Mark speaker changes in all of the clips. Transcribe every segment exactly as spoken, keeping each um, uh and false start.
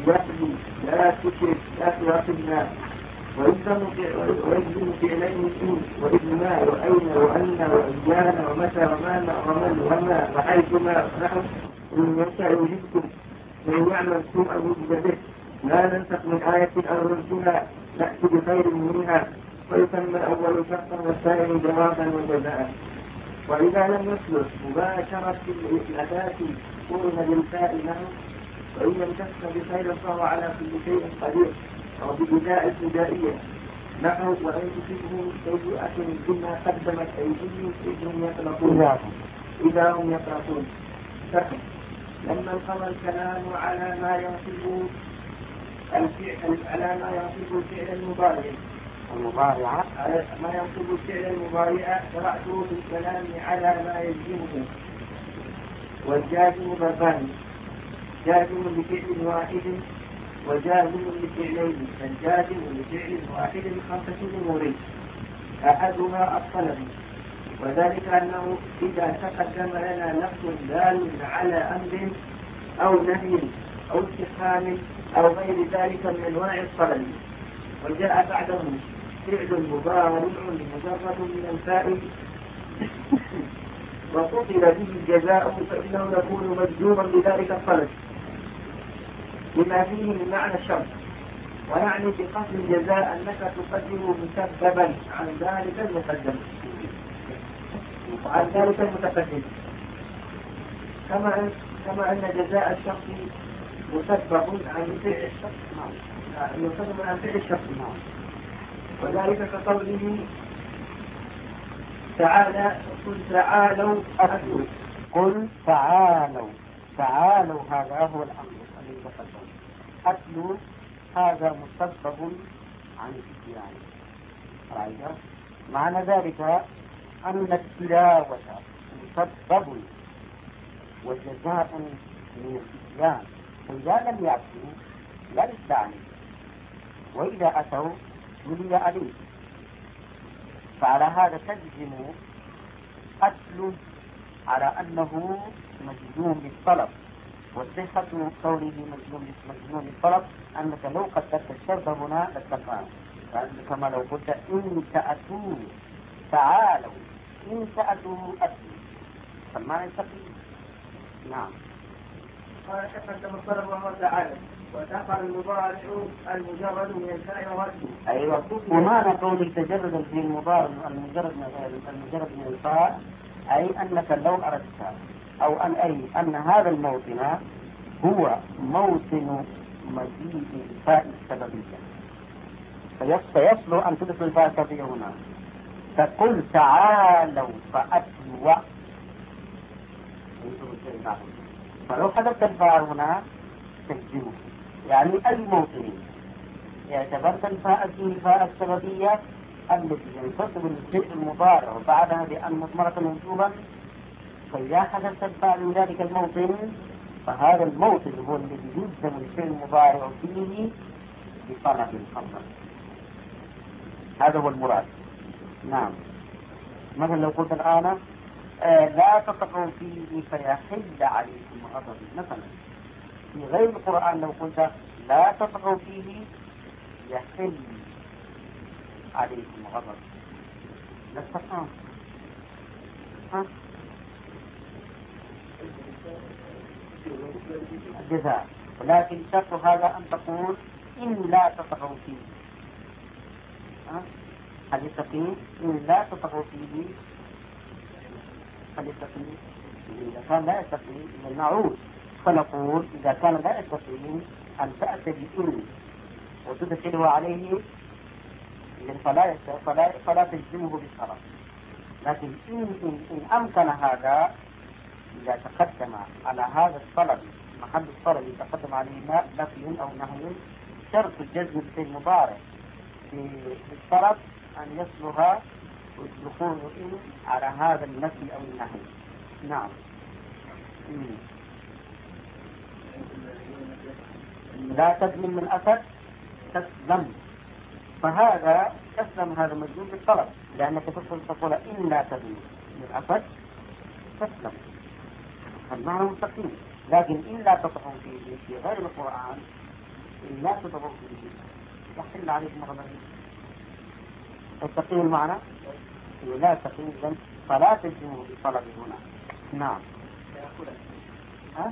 Speaker 1: جهل لا تشرك لا تراقبنا ويجزم فعلين إن وإذ ما وأين وأن وإيانا ومتى وما ومن وما وحيثما نحن إن يشاء يجدكم وإن يعمل سوءا يجد به لا ننسخ من آية أو ننسها نأتي بخير منها ويسمى الأول شرطا والثاني جوابا وجزاء. وإذا لم يصلح مباشرة الأداة قرن بالفاء له وإن لم تكن بخير فهو على كل شيء قدير أو ببداء ابتدائية نحو وإن تصبهم سيئة بما قدمت أيديهم إذ هم يقلقون إذا هم يقلقون. لما انقضى الكلام على ما ينصب الفعل على ما ينصب الفعل المضارع المضارع ما ينصب الفعل المضارع شرعته في الكلام على ما يلزمه. والجازم ضربان جازم بفعل واحد وجازم لفعلين. الجازم لفعل واحد خمسة أمور أحدها الطلب وذلك أنه إذا تقدم لنا لفظ دال على أمر أو نهي أو استفهام أو غير ذلك من أنواع الطلب وجاء بعده فعل مضارع مجرد من الفاء وقتل به الجزاء فإنه يكون مجزوما بذلك الطلب لما فيه من معنى الشرط. ونعني بقصد الجزاء أنك تقدم مسببا عن ذلك المقدم عن ذلك المتقدم كما كما أن جزاء الشخص مسبب عن فعل الشخص مسبب عن فعل الشخص وذلك كقوله تعالى قل تعالوا أتلوا
Speaker 2: قل تعالوا تعالوا هذا هو الأمر الذي تقدم. أتلوا هذا مسبب عن الاتيان رأيت معنى ذلك أن التلاوة مسبب وجزاء من الاتيان فإذا لم يأتوا لا يستعني وإذا أتوا يلي عليه. فعلى هذا تجزم أتل على أنه مجزوم بالطلب والصحة قوله مجزوم بالطلب أنك لو قدرت الشرط هنا لاتفقنا كما لو قلت إن تأتوا تعالوا إن تأتوا أتلوا فالمعنى يستقيم. نعم.
Speaker 1: قال تقدم الطلب وهو تعالى وتقع المضارع المجرد من الفاء والاسم.
Speaker 2: أيوة. ومعنى قولك تجرد في المضارع المجرد من المجرد من الفاء أي أنك لو أردت أو أن أي أن هذا الموطن هو موطن مزيد الفاء السببية فيصل أن تدخل الفاء السببية هنا فقل تعالوا فأتلوا فلو حدثت الفاء هنا تجزمه يعني أي موطن اعتبرت الفاء فيه الفاء السببية التي ينتصب الفعل المضارع وبعدها بأن مضمرة منصوبا فإذا حدث الفاء من ذلك الموطن فهذا الموطن هو الذي يلزم الفعل المضارع فيه بطلب الخبر. هذا هو المراد. نعم. مثلا لو قلت الآن آه لا تقعوا فيه فيحل عليكم غضبي مثلا في غير القرآن لو قلت لا تقعوا فيه يحل عليكم غضبي لا تقعوا ها الجزاء. ولكن شرط هذا أن تقول إن لا تقعوا فيه ها هل يستقيم إن لا تقعوا فيه هل يستقيم إذا كان لا يستقيم إذا نعود فنقول إذا كان لا يستقيم أن تأتي بإن وتدخله عليه فلا فلا فلا تجزمه بالشرط. لكن إن, إن, إن أمكن هذا إذا تقدم على هذا الطلب محل الطلب يتقدم عليه نفي أو نهي شرط الجزم في المضارع بالطلب أن يصلها ويدخل إن على هذا النفي أو النهي. نعم. لا تدمن من أسد تسلم فهذا تسلم هذا مجزوم بالطلب لأنك تقول إن لا تدمن من أسد تسلم فالمعنى مستقيم. لكن إن لا تطعن فيه في غير القرآن لا تتغضوا به يحل عليكم غضبه. تستقيم معنا؟ لا تستقيم إذن فلا تجزموا بطلب هنا. نعم. ها؟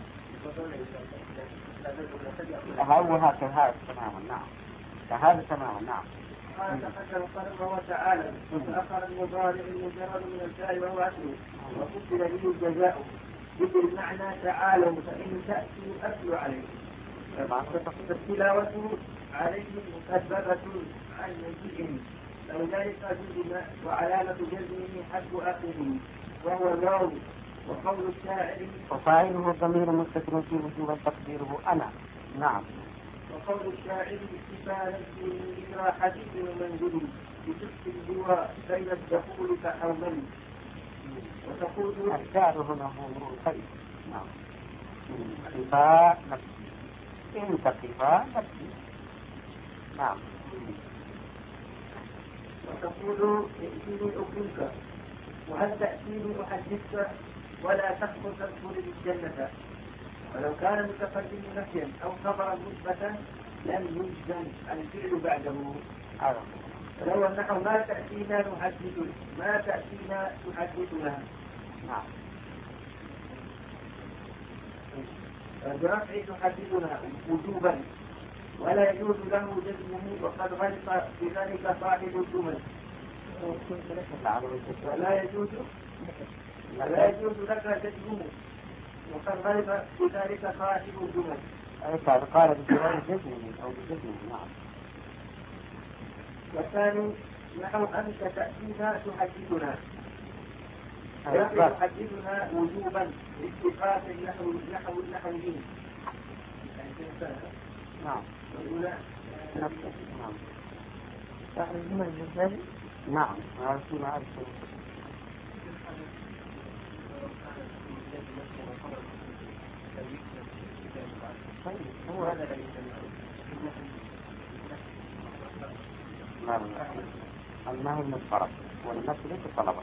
Speaker 2: هو هكذا تماما. نعم. هذا تماما. نعم.
Speaker 1: قال تقدم قال الله تعالى وتأخر المضارع المجرد من الفعل وهو أكله وقتل به الجزاء بالمعنى تعالوا فإن تأتوا أكل عليه. فالتلاوة عليه مسببة عن مجيئه فلذلك جزم وعلامة جزمه حسب آخره وهو الواو. وقول الشاعر
Speaker 2: وفاعله الضمير مستتر في وجوب تقديره أنا. نعم.
Speaker 1: وقول الشاعر استفادا في راحته ومنزله بشق اللواء بين الدخول كحومل. وتقول
Speaker 2: الشعر هنا هو امرؤ الخير. نعم. خفاء نفسي إن تخفى نفسي. نعم.
Speaker 1: وتقول ائتيني أكرمك وهل تأتيني أحدثك ولا تخبر تدخل الجنة. ولو كان متقدم نفيا أو خبرا مثبتا لم يجزم الفعل بعده. ولو أنه ما تأتينا نحدث ما تأتينا تحدثنا.
Speaker 2: نعم.
Speaker 1: برفع تحدثنا وجوبا ولا يجوز له جزمه وقد غلط بذلك صاحب الجمل. ولا يجوز ولا يجوز لك جزمه وقد غلط بذلك صاحب الجمل.
Speaker 2: أي قال بجواز جزمه أو بجزمه. نعم.
Speaker 1: والثاني نحو أنت تأتينا تحدثنا يحدثنا وجوبا اتفاق نحو نحو نحو دين.
Speaker 2: نعم.
Speaker 1: نفسه.
Speaker 2: نعم.
Speaker 1: صاحب الجمل الجزائي.
Speaker 2: نعم. هذا ما أعرف.
Speaker 1: هو هذا الذي
Speaker 2: نعم. النهي من الطلب والنفي ليس طلبا.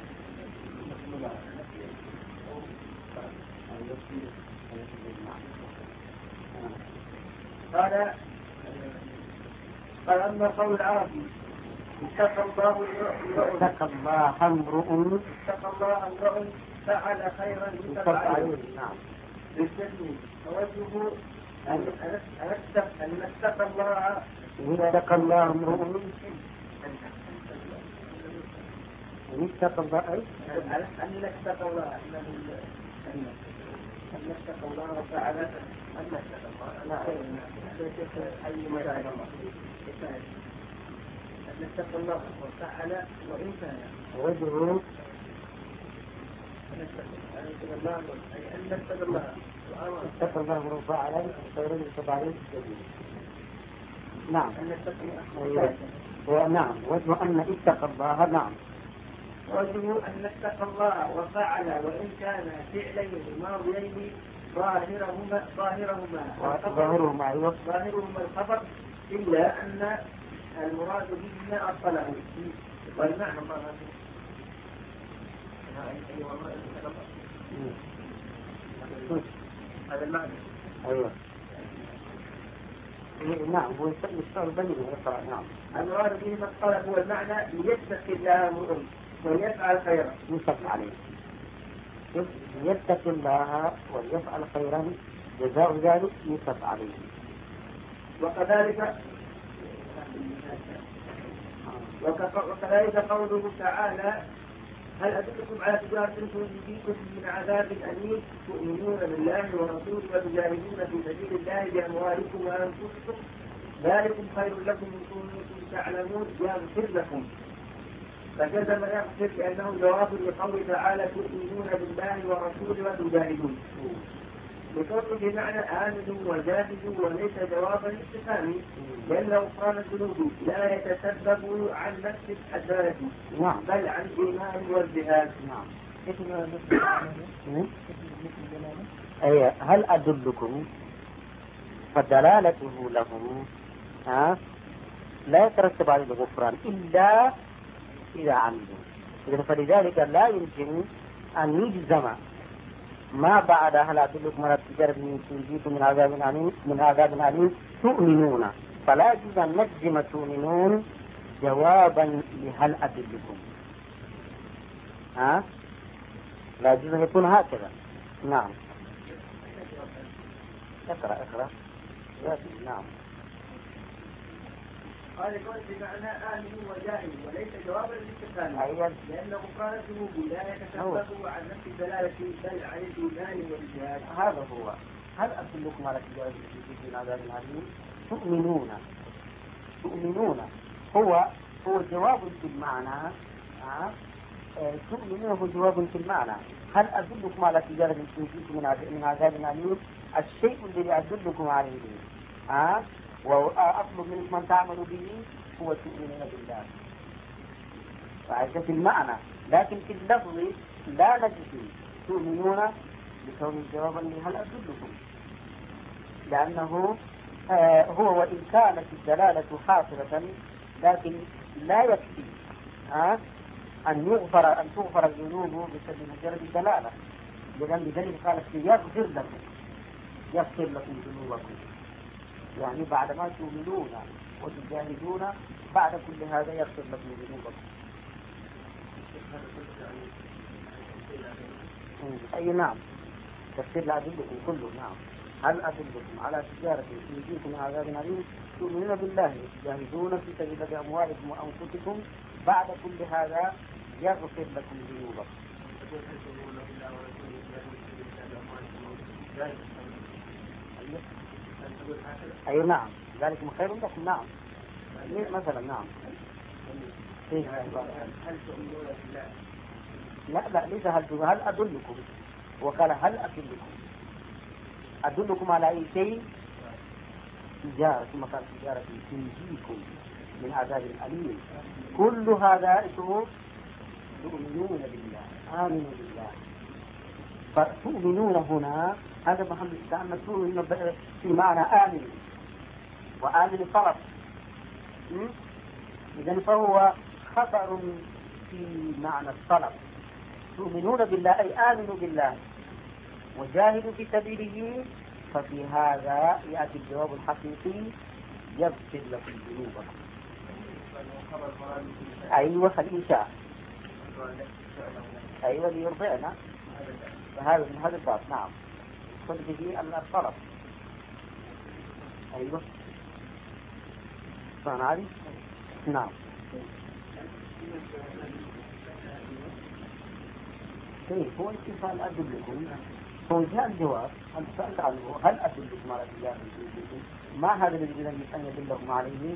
Speaker 1: قال قال أما قول العربي اتقى الله
Speaker 2: اتقى الله امرؤ
Speaker 1: اتقى الله امرؤ فعل خيرا
Speaker 2: يتبع. نعم.
Speaker 1: بالجسم فوجهه أن اتقى الله
Speaker 2: اتقى الله امرؤ اتقى الله أي
Speaker 1: أن اتقى الله أن اتقى الله وفعل أن اتقى الله أي مجال الله أن اتقى الله وفعل وإن كان
Speaker 2: وجهه
Speaker 1: أن اتقى الله أي أن اتقى الله
Speaker 2: اتقى الله امرؤ فعل خيرا يتبع عليه الجميل. نعم.
Speaker 1: أن اتقى الله
Speaker 2: ونعم. وجه أن اتقى الله. نعم.
Speaker 1: وجه أن اتقى الله وفعل وإن كان فعلين ماضيين ظاهرهما ظاهرهما
Speaker 2: ظاهرهما أيوة
Speaker 1: ظاهرهما الخبر إلا أن المراد بهما الطلب والمعنى هذا المعنى.
Speaker 2: أيوة. نعم. هو يشتغل بني ويقرأ. نعم.
Speaker 1: المراد بهما الطلب هو المعنى ليتقي الله امرؤ ويفعل خيرا
Speaker 2: يتقى عليه. يتقي الله ويفعل خيرا جزاء ذلك يتقى عليه.
Speaker 1: وكذلك وكذلك قوله تعالى هل أدلكم على تجارة تنجيكم من عذاب أليم تؤمنون بالله ورسوله وتجاهدون في سبيل الله بأموالكم وأنفسكم ذلكم خير لكم إن كنتم تعلمون يغفر لكم. فجزم يغفر لأنه جواب لقول تعالى تؤمنون بالله ورسوله وتجاهدون بكون بمعنى آمنوا وجاهدوا وليس جوابا استفهامي لأن غفران الذنوب لا يتسبب عن نفس الحسنة بل عن الإيمان والجهاد.
Speaker 2: نعم. أي هل أدلكم فدلالته لهم ها لا يترتب على الغفران إلا إذا عملوا. فلذلك لا يمكن أن يجزم ما بعد هل أدلكم على التجارة تنجيكم من عذاب أليم من عذاب أليم تؤمنون، فلا يجوز أن نجزم تؤمنون جوابا لهل أدلكم. ها؟ لا يجوز أن يكون هكذا. نعم. اقرأ اقرأ. نعم.
Speaker 1: قال يقول بمعنى آمن وجاهل وليس جوابا للاستفهام.
Speaker 2: أيوة.
Speaker 1: لأنه مقارنته لا يتكفف عن نفس الدلالة بل عن الإيمان والجهاد.
Speaker 2: هذا هو. هل أدلكم على تجارة من عذاب أليم؟ تؤمنون تؤمنون هو هو جواب في المعنى. آه. تؤمنون هو جواب في المعنى. هل أدلكم على تجارة تنجيكم من عذاب أليم؟ الشيء الذي أدلكم عليه آه. وأطلب منكم أن تعملوا به هو تؤمنون بالله. فهذا في المعنى، لكن في اللفظ لا نجزم تؤمنون بكون جوابا هل أدلكم، لأنه آه هو وإن كانت الدلالة حاصلة لكن لا يكفي آه أن يغفر أن تغفر الذنوب بسبب مجرد الدلالة. لذلك قالت يغفر لكم يغفر لكم ذنوبكم، يعني بعد ما تؤمنون وتجاهدون بعد كل هذا يغفر لكم ذنوبكم. أي نعم، تفسير لا أدلكم كله. نعم. هل أدلكم على تجارة تنجيكم من عذاب أليم؟ تؤمنون بالله تجاهدون في سبيل بأموالكم وأنفسكم بعد كل هذا يغفر لكم ذنوبكم. أي أيوة نعم، ذلك خير لكم. نعم مثلا. نعم.
Speaker 1: هل تؤمنون بالله؟
Speaker 2: لا لا ليس هل هل أدلكم، وقال هل أدلكم أدلكم على أي شيء؟ تجارة، ثم قال تجارة تنجيكم من عذاب أليم. كل هذا اسمه تؤمنون بالله، آمنوا بالله. فتؤمنون هنا هذا محمد استعمل تؤمنون في معنى آمن، وآمن طرف. إذن فهو خطر في معنى الطلب. تؤمنون بالله أي آمنوا بالله وجاهدوا في سبيله، ففي هذا يأتي الجواب الحقيقي يغفر لكم ذنوبكم. أيوة الإنشاء. أيوة ليرضعنا، فهذا من هذا الباب. نعم. خذ به الطرف. أيوة فنعرف. نعم. كيف هو استفهام أدلكم؟ هو جاء الجواب هل سألت عنه هل أدلكم على تجارة تنجيكم؟ ما هذا الذي يجب أن يدلكم عليه؟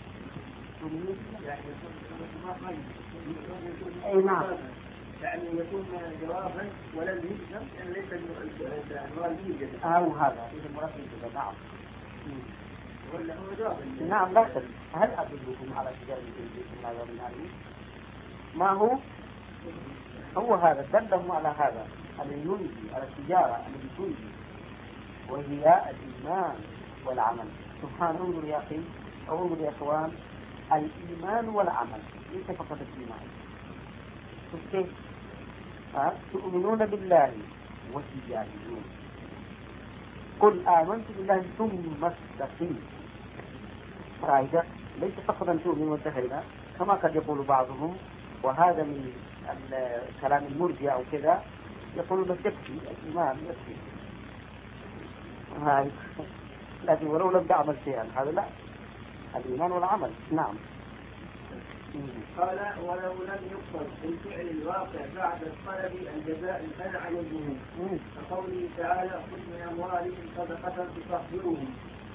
Speaker 2: أي نعم،
Speaker 1: يعني يكون جوابا ولم يجزم لأن ليس العنوان يوجد.
Speaker 2: أو هذا إذا مراد يوجد. نعم.
Speaker 1: ولا هو جواب.
Speaker 2: نعم لا تدل. هل أدلكم على تجارة تنجيكم من عذاب أليم؟ ما هو؟ هو هذا دلهم على هذا الذي ينجي، على التجارة التي تنجي، وهي الإيمان والعمل. سبحان انظر يا أخي أو انظر يا أخوان، الإيمان والعمل ليس فقط الإيمان. كيف؟ تؤمنون بالله وتجاهدون. قل آمنت بالله ثم استقيم. فائدة ليس فقط أن تؤمن وتهينا كما قد يقول بعضهم، وهذا من كلام المرجئة أو كذا، يقولون يكفي الإيمان يكفي، لكن ولو لم تعمل شيئا هذا لا، الإيمان والعمل. نعم.
Speaker 1: قال ولو لم يقصد بالفعل الواقع بعد الطلب الجزاء المنع والجنون، كقوله تعالى خذ من أموالهم صدقة تطهرهم.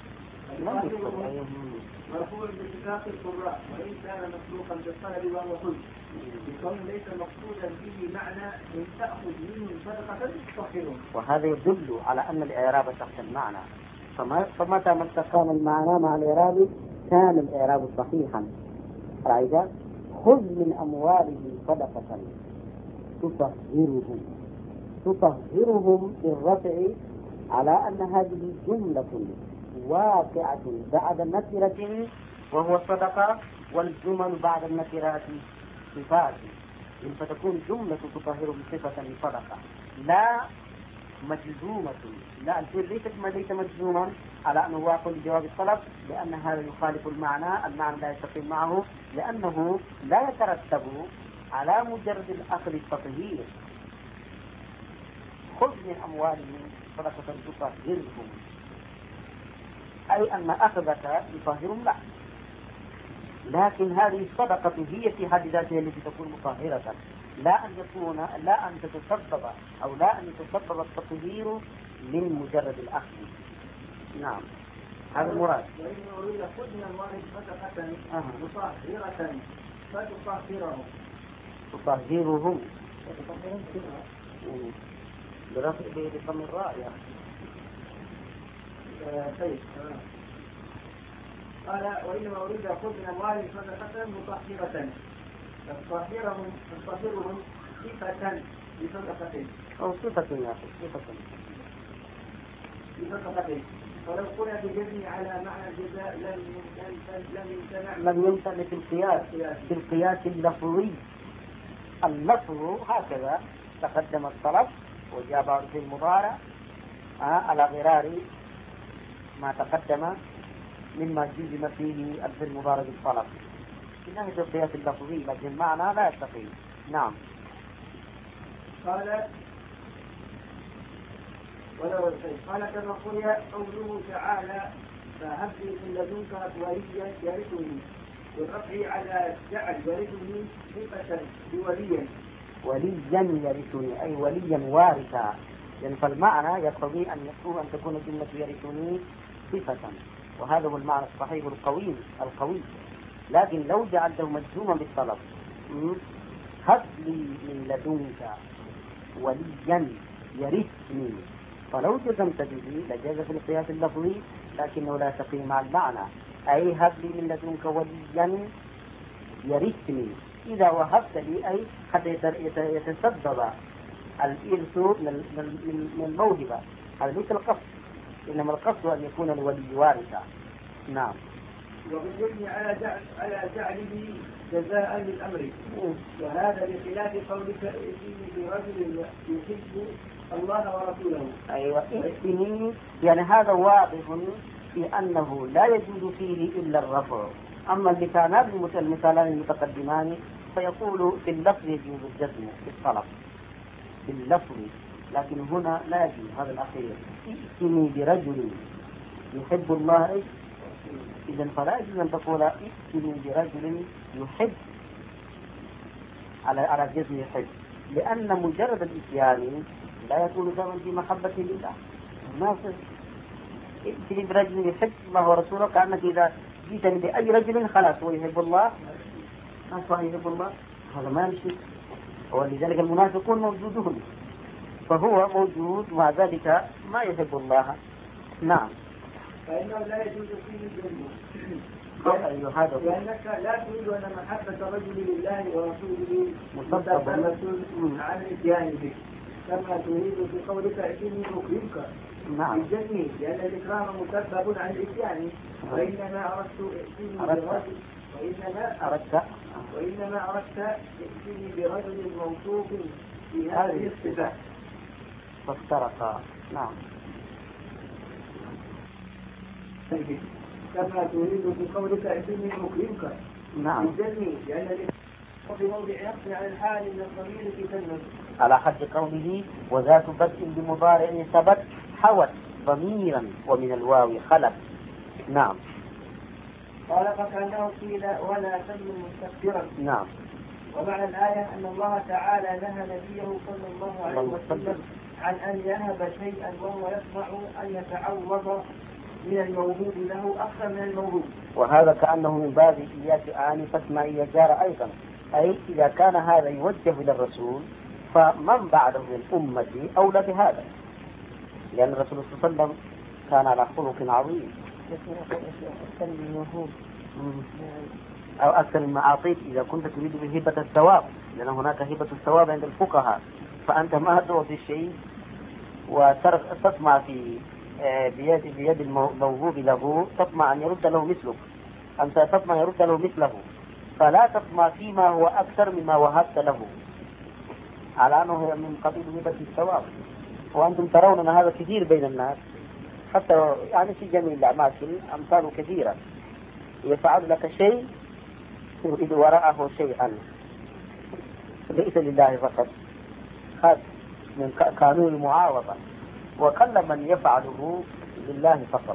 Speaker 1: مرفوع باتفاق القراء وإن كان مسلوقا بالطلب وهو خذ، بكون ليس مقصودا به معنى ان تأخذ منهم صدقة تطهرهم.
Speaker 2: وهذا يدل على أن الإعراب تحت المعنى، فمتى ما استقام المعنى مع الإعراب كان الإعراب صحيحا. رأيت؟ خذ من أموالهم صدقة تطهرهم. تطهرهم بالرفع على أن هذه جملة واقعة بعد النكرة وهو الصدقة، والجمل بعد النكرة صفات، فتكون جملة تطهر بصفة لصدقة لا مجزومة. لا الفعل ليس ليس مجزوما على أنه واقع لجواب الطلب، لأن هذا يخالف المعنى، المعنى لا يستقيم معه، لأنه لا يترتب على مجرد الأخذ التطهير. خذ من أموالهم صدقة تطهرهم، أي أن أخذك يطهرهم لا، لكن هذه الصدقة هي في حد ذاتها التي تكون مطهرة، لا أن يكون لا أن تتسبب أو لا أن يتسبب التطهير من مجرد الأخذ. نعم هذا المراد.
Speaker 1: وإن أريد خذ من أموالهم صدقة مطهرة فتطهرهم
Speaker 2: تطهرهم برفع بضم الراء يا
Speaker 1: طيب. قال وإنما أريد خذ من أموالهم صدقة مطهرة تطهرهم تطهرهم صفة بصدقة
Speaker 2: أو صفة يا أخي صفة
Speaker 1: بصدقة، ولو كنا بجزم على معنى الجزاء لم لم يمتنع
Speaker 2: لم يمتنع في القياس في القياس اللفظي. اللفظ هكذا تقدم الطلب وجاء في المضارع على غرار ما تقدم مما جزم فيه الفعل المضارع بالطلب في ناحية القياس اللفظي، لكن المعنى لا يستقيم. نعم.
Speaker 1: قال ولو قال كما قرئ قوله تعالى فهب لي من لدنك وليا يرثني، والرفع على جعل يرثني صفة بوليا
Speaker 2: وليا يرثني أي وليا وارثا، يعني فالمعنى يقتضي أن يكون أن تكون كلمة يرثني صفة، وهذا هو المعنى الصحيح القوي القوي. لكن لو جعلته مجزوما بالطلب هب لي من لدنك وليا يرثني، فلو جزمت به لجاز في القياس اللفظي، لكنه لا يستقيم مع المعنى، أي هب لي من لدنك وليا يرثني. إذا وهبت لي أي حتى يتسبب الإرث من الموهبة، هذا ليس القصد، إنما القصد أن يكون الولي وارثا. نعم.
Speaker 1: وبالإذن على جعل على جعله جزاء للأمر، وهذا بخلاف قولك ائتني برجل يحب الله ورسوله.
Speaker 2: أيوة ائتني، يعني هذا واضح في أنه لا يجوز فيه إلا الرفع. أما المثالان المثالان المتقدمان فيقول في اللفظ يجوز الجزم في الطلب في اللفظ، لكن هنا لا يجوز هذا الأخير. ائتني برجل يحب الله، إذا فلا يجوز أن تقول ائتني برجل يحب على على جزم يحب، لأن مجرد الإتيان لا يكون سببا في محبة لله. ما ائتني برجل يحب الله ورسوله، كأنك إذا جئتني بأي رجل خلاص هو يحب الله، أصلا يحب الله، هذا ما يمشي. ولذلك المنافقون موجودون، فهو موجود مع ذلك ما يحب الله. نعم.
Speaker 1: فإنه لا يجوز فيه الجنة، لأنك لا تريد أن محبة الرجل لله ورسوله مصدقة عن الإتيان به، كما تريد في قولك ائتني أكرمك بالجنة، لأن الإكرام مسبب عن الإتيان. وإنما أردت ائتني برجل وإنما أردت وإنما أردت ائتني برجل موصوف في هذه الصفة
Speaker 2: فافترقا. نعم.
Speaker 1: كما تريد في قولك ائتني أكرمك بالجنة، لأن في موضع يقضي على الحال من الضمير في كلمة
Speaker 2: على حد قوله وذات بدء بمضارع ثبت حوت ضميرا ومن الواو خلت. نعم.
Speaker 1: قال فكأنه قيل ولا تمن مستكبرا.
Speaker 2: نعم.
Speaker 1: ومعنى الآية أن الله تعالى نهى نبيه صلى الله عليه وسلم عن أن يهب شيئا وهو يطمع أن يتعوض من الموهوب له أكثر من الموهوب.
Speaker 2: وهذا كأنه من باب إياك آنفة ما يجار أيضا، أي إذا كان هذا يوجه إلى الرسول فمن بعده من أمتي أولى بهذا، لأن الرسول صلى الله عليه وسلم كان على خلق عظيم. أو أكثر مما أعطيت إذا كنت تريد بهبة الثواب، لأن هناك هبة الثواب عند الفقهاء، فأنت ما تعطي الشيء وتطمع في بيد بيد الموهوب له، تطمع أن يرد له مثلك، أنت تطمع يرد له مثله، فلا تطمع فيما هو أكثر مما وهبت له، على أنه من قبيل هبة الثواب. وأنتم ترون أن هذا كثير بين الناس، حتى يعني في جميع الأماكن أمثال كثيرة، يفعل لك شيء يريد وراءه شيئا، ليس لله فقط، هذا من قانون المعاوضة، وقل من يفعله لله فقط.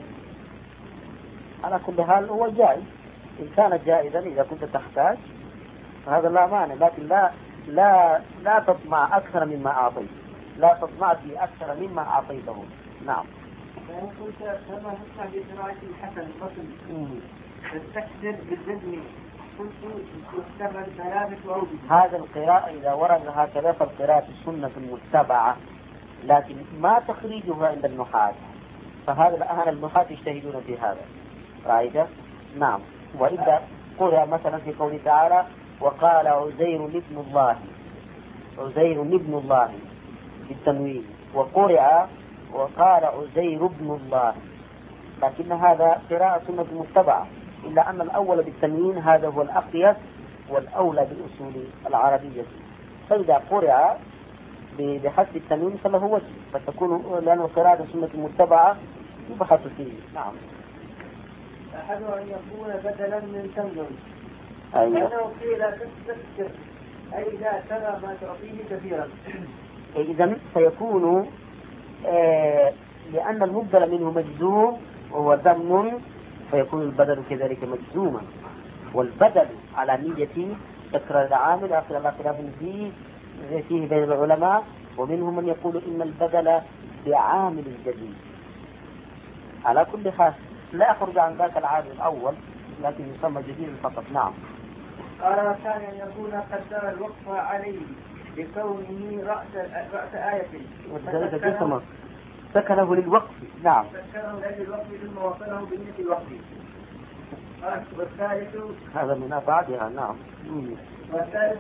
Speaker 2: على كل حال هو جائز، إن كان جائزا إذا كنت تحتاج فهذا لا مانع، لكن لا لا لا تطمع أكثر مما أعطيت، لا تطمع في أكثر مما أعطيته. نعم.
Speaker 1: فإن كنت كما تسمع بقراءة الحسن الفصل تستكثر بالجزم قلت يحتمل ثلاثة أوجه.
Speaker 2: هذا القراءة إذا ورد هكذا فالقراءة السنة المتبعة، لكن ما تخريجها عند النحاة، فهذا الآن النحاة يجتهدون في هذا، رأيت؟ نعم. وإذا قرأ مثلا في قوله تعالى وقال عزير ابن الله، عزير ابن الله بالتنوين، وقرأ وقال عزير ابن الله، لكن هذا قراءة سنة متبعة، إلا أن الأول بالتنوين هذا هو الأقيس والأولى بالأصول العربية، فإذا قرأ بحسب التنوين فله وجه، فتكون لأن القراءة سنة متبعة يبحث فيه. نعم.
Speaker 1: أحد أن يكون بدلا من تمنع،
Speaker 2: أيوة.
Speaker 1: لأنه قيل تستكثر أي إذا ترى ما تعطيه كثيرا،
Speaker 2: إذن فيكون آه لأن المبدل منه مجزوم وهو ضمن، فيكون البدل كذلك مجزوما، والبدل على نية تكرار العامل آخر الله خلاف فيه فيه بين العلماء، ومنهم من يقول إن البدل بعامل جديد. على كل حال لا يخرج عن ذاك العامل الأول، لكن يسمى جديد فقط. نعم.
Speaker 1: قال وكان أن يكون قدر الوقف عليه بكونه رأس رأس آية،
Speaker 2: وذلك جسمه سكنه للوقف. نعم.
Speaker 1: سكنه للوقف ثم وصله بنية الوقف. والثالث
Speaker 2: هذا من بعدها. نعم.
Speaker 1: والثالث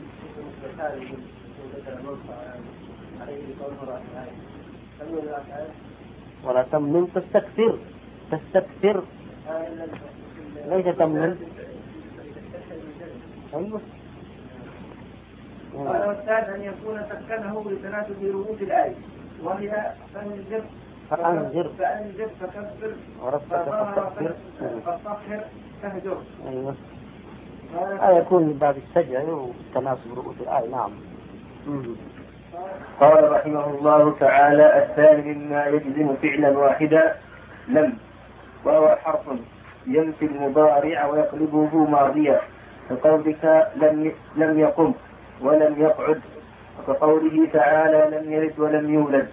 Speaker 1: عليه بكونه رأس آية،
Speaker 2: ولا تمنن تستكثر، تستكثر ليس تمنن. أيوة.
Speaker 1: قال والثالث أن يكون سكنه لتناسب رؤوس الآية، وهي فانذر
Speaker 2: فأنذر
Speaker 1: فأنذر فكبر
Speaker 2: وربك فاستغفر
Speaker 1: فطهر فاهجر.
Speaker 2: أيوة. هذا يكون من باب السجع وتناسب رؤوس الآية. نعم.
Speaker 1: قال رحمه الله تعالى الثاني مما يجزم فعلا واحدا لم، وهو حرف ينفي المضارع ويقلبه ماضيا، كقولك لم لم يقم ولم يقعد، وكقوله تعالى لم يلد ولم يولد.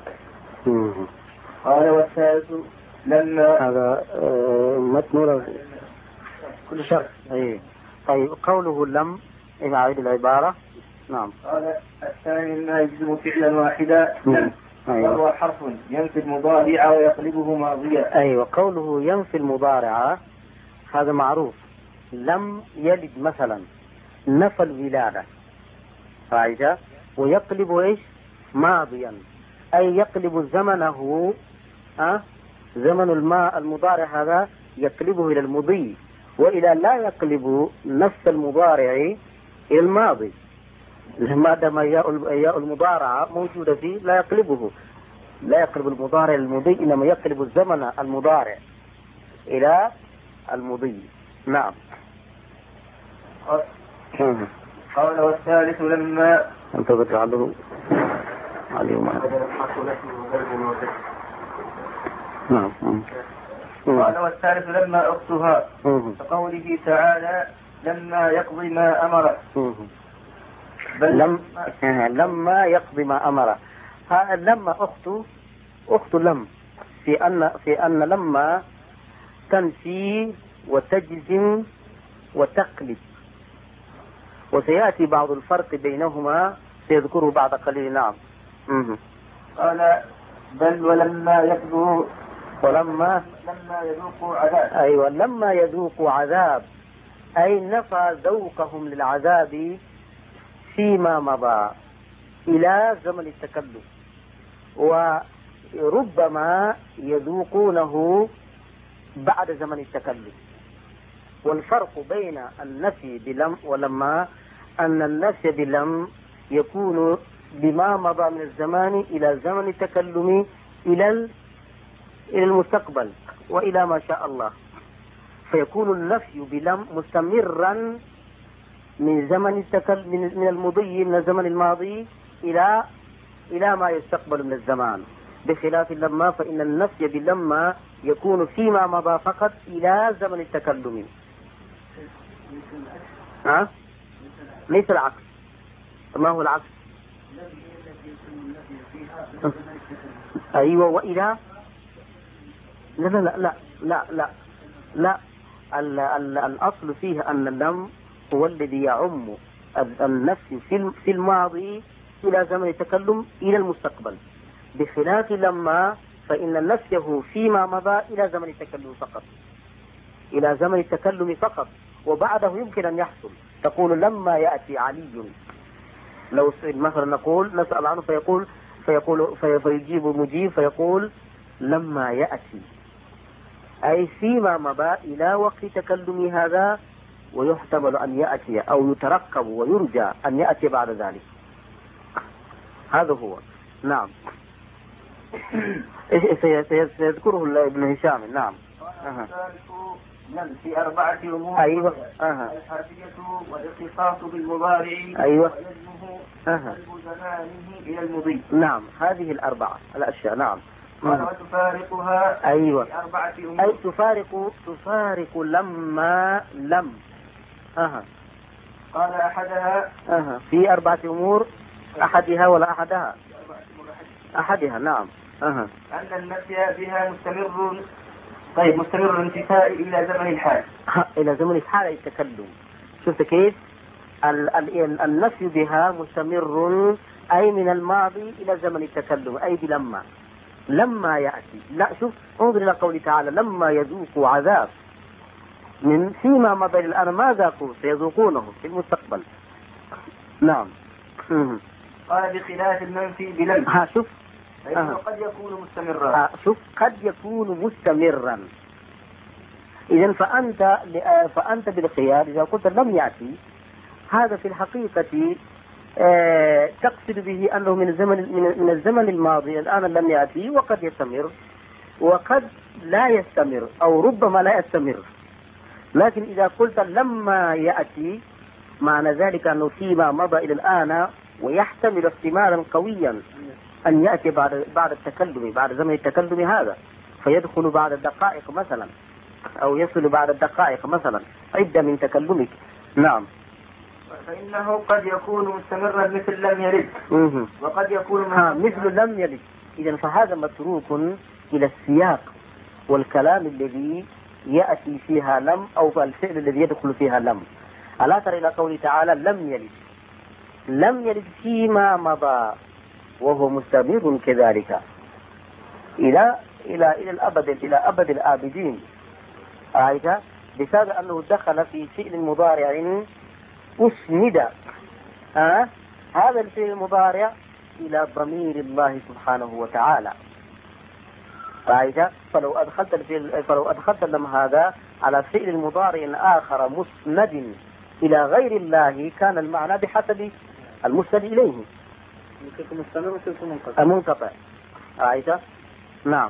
Speaker 1: قال والثالث لما
Speaker 2: هذا متن كل شرط. أي طيب قوله لم إن أعيد العبارة. نعم.
Speaker 1: قال الثاني مما يجزم فعلا واحدا لم، وهو حرف ينفي المضارع ويقلبه ماضيا.
Speaker 2: أيوة. قوله ينفي المضارع هذا معروف. لم يلد مثلا نفى الولادة، فاعجة، ويقلب إيش ماضيا، أي يقلب زمنه. أه؟ زمن الماء المضارع هذا يقلبه إلى المضي، وإلى لا يقلب نفس المضارع إلى الماضي، ما دام ياء المضارعة موجودة فيه لا يقلبه، لا يقلب المضارع المضي، إنما يقلب الزمن المضارع إلى المضي. نعم.
Speaker 1: قال والثالث لما
Speaker 2: أنت بتعلم عليهم. نعم.
Speaker 1: قال والثالث لما أختها، كقوله تعالى لما يقضي ما أمره.
Speaker 2: بل لم لما يقضي ما أمره، ها لما أخت أخت لم، في أن في أن لما تنفي وتجزم وتقلب، وسيأتي بعض الفرق بينهما سيذكره بعد قليل. نعم.
Speaker 1: قال بل ولما يقضوا
Speaker 2: ولما
Speaker 1: لما يذوقوا عذاب.
Speaker 2: أيوة. لما يذوقوا عذاب أي نفى ذوقهم للعذاب فيما مضى إلى زمن التكلف، وربما يذوقونه بعد زمن التكلف. والفرق بين النفي بلم ولما أن النفي بلم يكون بما مضى من الزمان إلى زمن التكلم إلى
Speaker 3: إلى المستقبل وإلى ما شاء الله، فيكون النفي بلم مستمرا من زمن التكل من المضي من الزمن الماضي إلى إلى ما يستقبل من الزمان، بخلاف لما فإن النفي بلما يكون فيما مضى فقط إلى زمن التكلم. ها؟ ليس العكس. ما هو العكس؟ أيوة وإلى لا لا لا لا لا لا ال ال الأصل فيه أن اللم هو الذي يعم النفي في الماضي إلى زمن التكلم إلى المستقبل، بخلاف لما فإن نفيه فيما مضى إلى زمن التكلم فقط، إلى زمن التكلم فقط، وبعده يمكن أن يحصل. تقول لما يأتي علي، لو مثلا نقول نسأل عنه فيقول فيقول في فيجيب مجيب فيقول لما يأتي، أي فيما مضى إلى وقت تكلم هذا، ويحتمل أن يأتي أو يترقب ويرجى أن يأتي بعد ذلك. هذا هو. نعم. سيذكره ابن هشام. نعم.
Speaker 1: أه. في أربعة أمور.
Speaker 3: أيوة. أه.
Speaker 1: الحرفية والاختصاص بالمضارع.
Speaker 3: أيوة.
Speaker 1: ويجمه
Speaker 3: أه.
Speaker 1: زمانه إلى المضي.
Speaker 3: نعم، هذه الأربعة الأشياء. نعم.
Speaker 1: قال وتفارقها.
Speaker 3: أيوة.
Speaker 1: في أربعة أمور.
Speaker 3: أي تفارق تفارق لما لم. أها.
Speaker 1: قال أحدها.
Speaker 3: أها. في أربعة أمور، أحدها ولا أحدها؟ أحدها. نعم. أها.
Speaker 1: أن النفي بها مستمر. طيب مستمر الانتفاء إلى زمن الحال.
Speaker 3: إلى زمن الحال التكلم. شفت كيف؟ ال ال النفي بها مستمر أي من الماضي إلى زمن التكلم، أي بلما. لما يأتي، لا شوف انظر إلى قوله تعالى لما يذوقوا عذاب، من فيما مضى الآن ما ذاقوا سيذوقونه في المستقبل. نعم.
Speaker 1: قال بخلاف المنفي بلم.
Speaker 3: ها شوف.
Speaker 1: فإنه قد يكون مستمرا.
Speaker 3: شوف قد يكون مستمرا. إذا فأنت فأنت بالخيار إذا قلت لم يأتي، هذا في الحقيقة آه تقصد به أنه من الزمن من الزمن الماضي الآن لم يأتي، وقد يستمر وقد لا يستمر أو ربما لا يستمر. لكن إذا قلت لما يأتي معنى ذلك أنه فيما مضى إلى الآن، ويحتمل احتمالا قويا أن يأتي بعد بعد التكلم بعد زمن التكلم هذا، فيدخل بعد الدقائق مثلا أو يصل بعد الدقائق مثلا عدة من تكلمك. نعم.
Speaker 1: فإنه قد يكون مستمرا مثل لم يلد. وقد يكون
Speaker 3: ها مثل لم يلد. إذا فهذا متروك إلى السياق والكلام الذي يأتي فيها لم أو الفعل الذي يدخل فيها لم. ألا ترى إلى قوله تعالى لم يلد، لم يلد فيما مضى وهو مستمر كذلك إلى إلى إلى الأبد إلى أبد الآبدين. آية بسبب أنه دخل في فعل مضارع أسند آه هذا الفعل المضارع إلى ضمير الله سبحانه وتعالى. آية فلو أدخلت الفعل فلو أدخلت لم هذا على فعل مضارع آخر مسند إلى غير الله كان المعنى بحسب المسند إليه
Speaker 1: مستمر منقطع.
Speaker 3: منقطع. آية. نعم.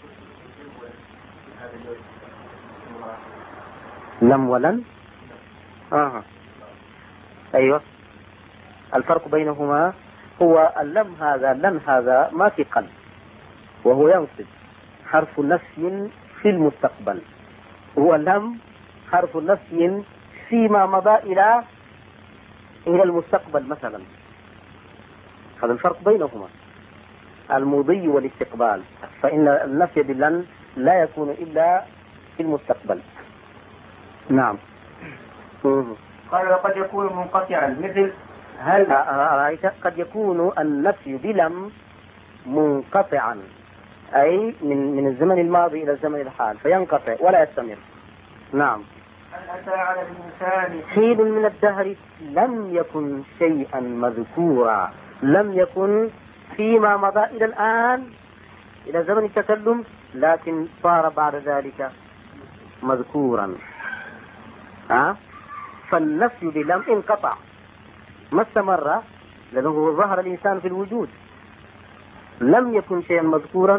Speaker 3: لم ولن. آه. أيوة. الفرق بينهما هو اللم هذا لن هذا ما في قلب، وهو ينصب حرف نفي في المستقبل، هو لم حرف نفي فيما مضى إلى إلى المستقبل مثلا. هذا الفرق بينهما المضي والاستقبال، فإن النفي باللن لا يكون إلا في المستقبل. نعم.
Speaker 1: قال وقد يكون منقطعا مثل هل.
Speaker 3: رأيت قد يكون النفي بلم منقطعا أي من من الزمن الماضي إلى الزمن الحال فينقطع ولا يستمر. نعم.
Speaker 1: هل أتى على الإنسان
Speaker 3: حين من الدهر لم يكن شيئا مذكورا، لم يكن فيما مضى إلى الآن إلى زمن التكلم، لكن صار بعد ذلك مذكورا. ها؟ فالنفي بلم انقطع ما استمر، لأنه ظهر الإنسان في الوجود، لم يكن شيئا مذكورا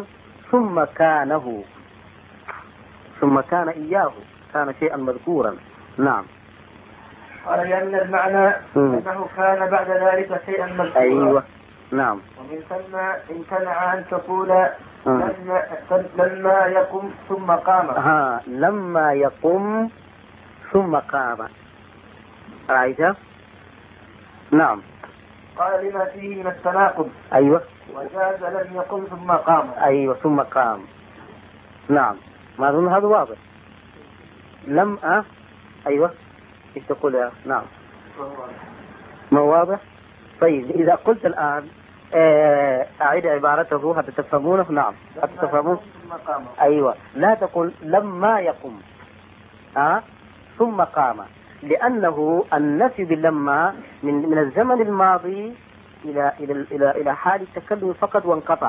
Speaker 3: ثم كانه، ثم كان إياه، كان شيئا مذكورا. نعم.
Speaker 1: قال لأن المعنى أنه كان بعد ذلك شيئا مذكورا.
Speaker 3: أيوة. نعم.
Speaker 1: ومن ثم امتنع أن تقول لما, لما يقم ثم قام.
Speaker 3: ها لما يقم ثم قام. رأيت؟ نعم.
Speaker 1: قال لما فيه من التناقض.
Speaker 3: أيوة.
Speaker 1: وجاز لم يقم ثم قام.
Speaker 3: أيوة ثم قام. نعم. ما أظن هذا واضح. لم أه أيوة إيش تقول يا نعم ما واضح. طيب إذا قلت الآن أعيد عبارته حتى تفهمونه. نعم حتى تفهمون. أيوة لا تقول لما يقم أه ثم قام، لأنه النفي باللما من من الزمن الماضي إلى إلى إلى إلى حال التكلم فقط وانقطع.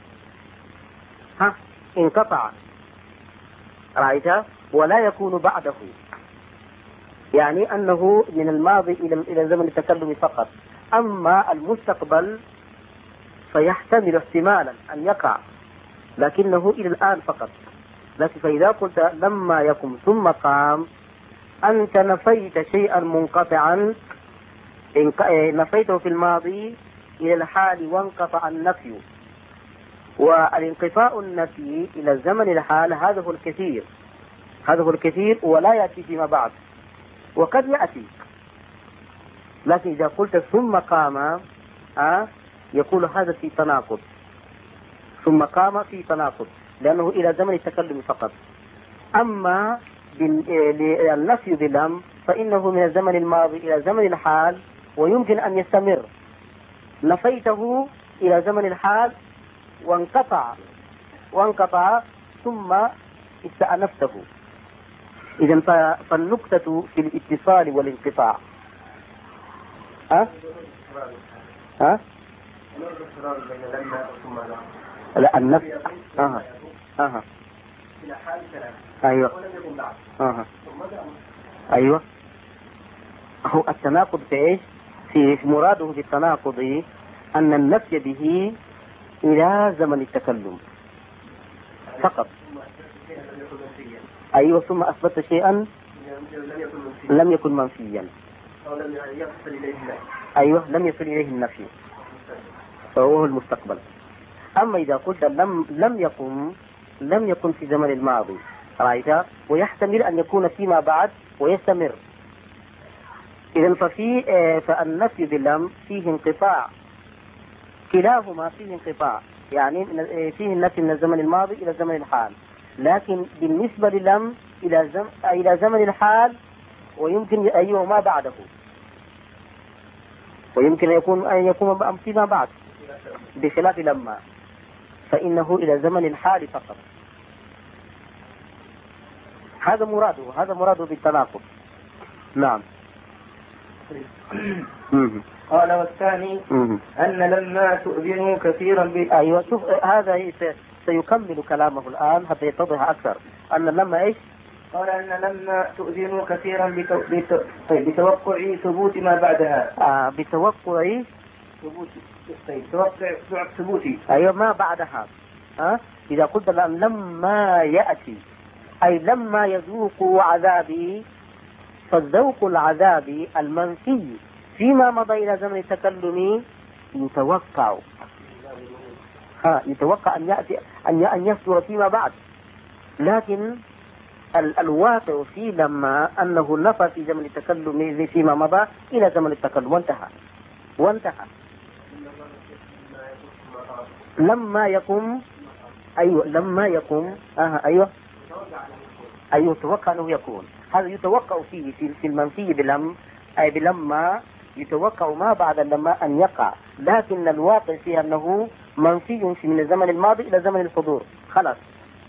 Speaker 3: ها انقطع. رأيت؟ ولا يكون بعده، يعني أنه من الماضي إلى إلى زمن التكلم فقط. أما المستقبل فيحتمل احتمالا أن يقع، لكنه إلى الآن فقط. لكن فإذا قلت لما يقم ثم قام أنت نفيت شيئا منقطعا، نفيته في الماضي إلى الحال وانقطع النفي. والانقطاع النفي إلى الزمن الحال هذا هو الكثير، هذا هو الكثير ولا يأتي فيما بعد، وقد يأتي. لكن إذا قلت ثم قام أه يقول هذا في تناقض. ثم قام في تناقض لأنه إلى زمن التكلم فقط. أما النفي باللم فإنه من الزمن الماضي إلى زمن الحال ويمكن أن يستمر. نفيته إلى زمن الحال وانقطع وانقطع ثم استأنفته. إذن فالنقطة في الاتصال والانقطاع. ها؟ ها؟ لا النفس. أها أها أيوة أها أيوة. هو التناقض في إيش؟ في مراده بالتناقض أن النفي به إلى زمن التكلم فقط. أيوة ثم أثبت شيئا لم يكن منفيا. أيوة لم يصل إليه النفي فهو المستقبل. أما إذا قلت لم لم يكن لم يكن في زمن الماضي رأيت، ويحتمل أن يكون فيما بعد ويستمر. إذن ففي فالنفي باللم فيه انقطاع، كلاهما فيه انقطاع، يعني فيه النفي من الزمن الماضي إلى زمن الحال، لكن بالنسبة للم إلى زم إلى زمن الحال ويمكن أيوه ما بعده، ويمكن يكون أن يكون فيما بعد، بخلاف لما فإنه إلى زمن الحال فقط. هذا مراده، هذا مراده بالتناقض. نعم.
Speaker 1: قال والثاني أن لما تؤذنوا كثيرا ب...
Speaker 3: أيوة شوف هذا سيكمل كلامه الآن حتى يتضح أكثر. أن لما إيش؟
Speaker 1: قال أن لما تؤذنوا كثيرا بتو... بتو... بتوقع ثبوت ما بعدها.
Speaker 3: آه بتوقع
Speaker 1: ثبوت طيب توقع ثبوتي.
Speaker 3: أيوة ما بعدها. أه؟ إذا قلت الآن لما يأتي أي لما يذوق عذابي، فالذوق العذاب المنفي فيما مضى إلى زمن التكلم يتوقع ها يتوقع أن يأتي أن أن يصدر فيما بعد، لكن ال الواقع في لما أنه نفى في زمن التكلم فيما مضى إلى زمن التكلم وانتهى وانتهى. لما يقوم أيوة لما يقوم آه أيوة أيوة يتوقع أنه يكون. هذا يتوقع فيه في, في المنفي بلم أي بلما يتوقع ما بعد لما أن يقع، لكن الواقع فيه أنه منفي في من الزمن الماضي إلى زمن الحضور خلاص،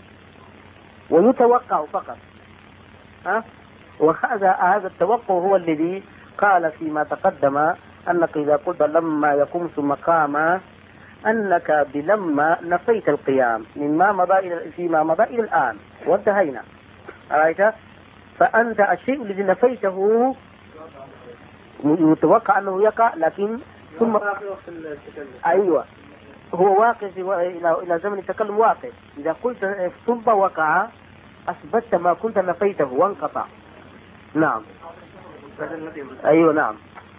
Speaker 3: ويتوقع فقط. ها أه؟ وهذا هذا التوقع هو الذي قال فيما تقدم أنك إذا قلت لما يقوم ثم قام أنك بلما نفيت القيام مما مضى إلى فيما مضى إلى الآن وانتهينا. رأيت؟ فأنت الشيء الذي نفيته يتوقع أنه يقع، لكن ثم أيوة هو واقع إلى إلى زمن التكلم واقع. إذا قلت ثم وقع أثبتت ما كنت نفيته وانقطع. نعم. أيوة نعم.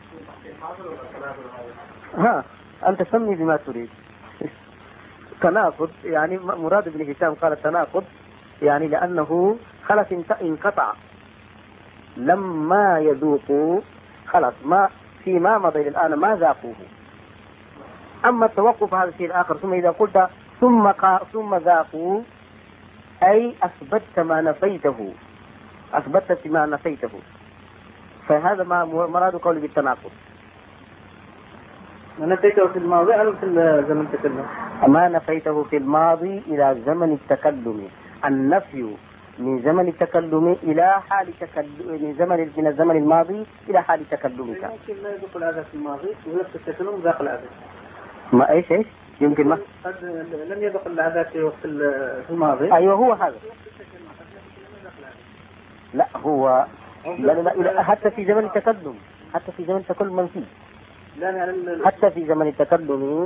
Speaker 3: ها أنت سمي بما تريد. تناقض يعني مراد ابن هشام قال التناقض يعني لأنه خلص انقطع لما يذوقوا خلص ما فيما مضى الآن ما ذاقوه. أما التوقف هذا الشيء الآخر. ثم إذا قلت ثم قا ثم ذاقوا أي أثبتت ما نفيته أثبتت ما نفيته فهذا ما مراد قولي بالتناقض.
Speaker 1: ما نفيته في الماضي أو في زمن التكلم؟
Speaker 3: ما نفيته في الماضي إلى زمن التكلم. النفي من زمن التكلم إلى حال تكلم من زمن من الزمن الماضي إلى حال تكلمك.
Speaker 1: ممكن لا يذوق الأذى في الماضي ونفس التكلم ذاق الأذى.
Speaker 3: ما إيش إيش يمكن ما
Speaker 1: قد لم يذوق الأذى في وقت في الماضي.
Speaker 3: أيوه هو هذا. لا هو لا لا, لا حتى في زمن التكلم حتى في زمن التكلم منفي. حتى في زمن التكلم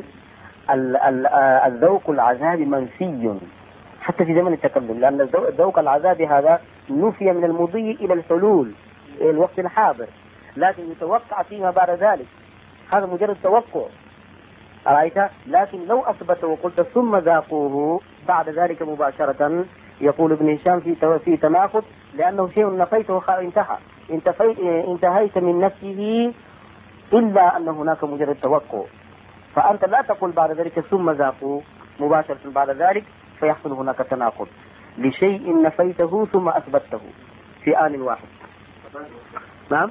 Speaker 3: الذوق العذاب منفي حتى في زمن التكلم لأن ذوق العذاب هذا نفي من المضي إلى الحلول إلى الوقت الحاضر لكن يتوقع فيما بعد ذلك. هذا مجرد توقع رأيت. لكن لو أثبت وقلت ثم ذاقوه بعد ذلك مباشرة يقول ابن هشام في في تناقض لأنه شيء نفيته انتهى انتهيت من نفسه إلا أن هناك مجرد توقع. فأنت لا تقول بعد ذلك ثم ذاقوا مباشرة بعد ذلك فيحصل هناك تناقض لشيء نفيته ثم أثبته في آن واحد. نعم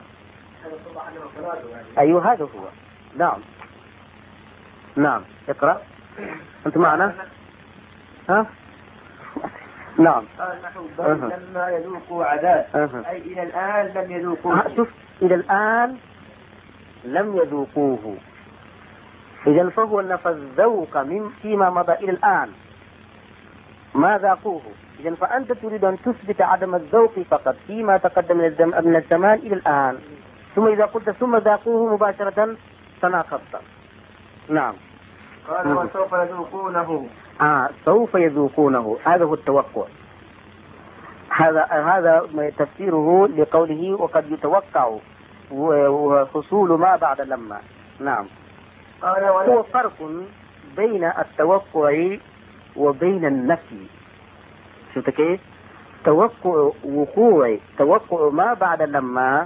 Speaker 3: أيوه هذا هو. نعم نعم اقرأ أنت معنا. ها نعم.
Speaker 1: لما يذوقوا عذاب أي إلى الآن لم يذوقوه.
Speaker 3: شوف إلى الآن لم يذوقوه إذن فهو نفى الذوق من فيما مضى إلى الآن ما ذاقوه. إذن فأنت تريد أن تثبت عدم الذوق فقط فيما تقدم من الزمان إلى الآن ثم إذا قلت ثم ذاقوه مباشرة تناقضت. نعم.
Speaker 1: قال وسوف يذوقونه.
Speaker 3: آه سوف يذوقونه هذا هو التوقع. هذا هذا تفسيره لقوله وقد يتوقع وحصول ما بعد لما. نعم.
Speaker 1: قال
Speaker 3: هو فرق بين التوقع وبين النفي. شفت كيف؟ توقع وقوع توقع ما بعد لما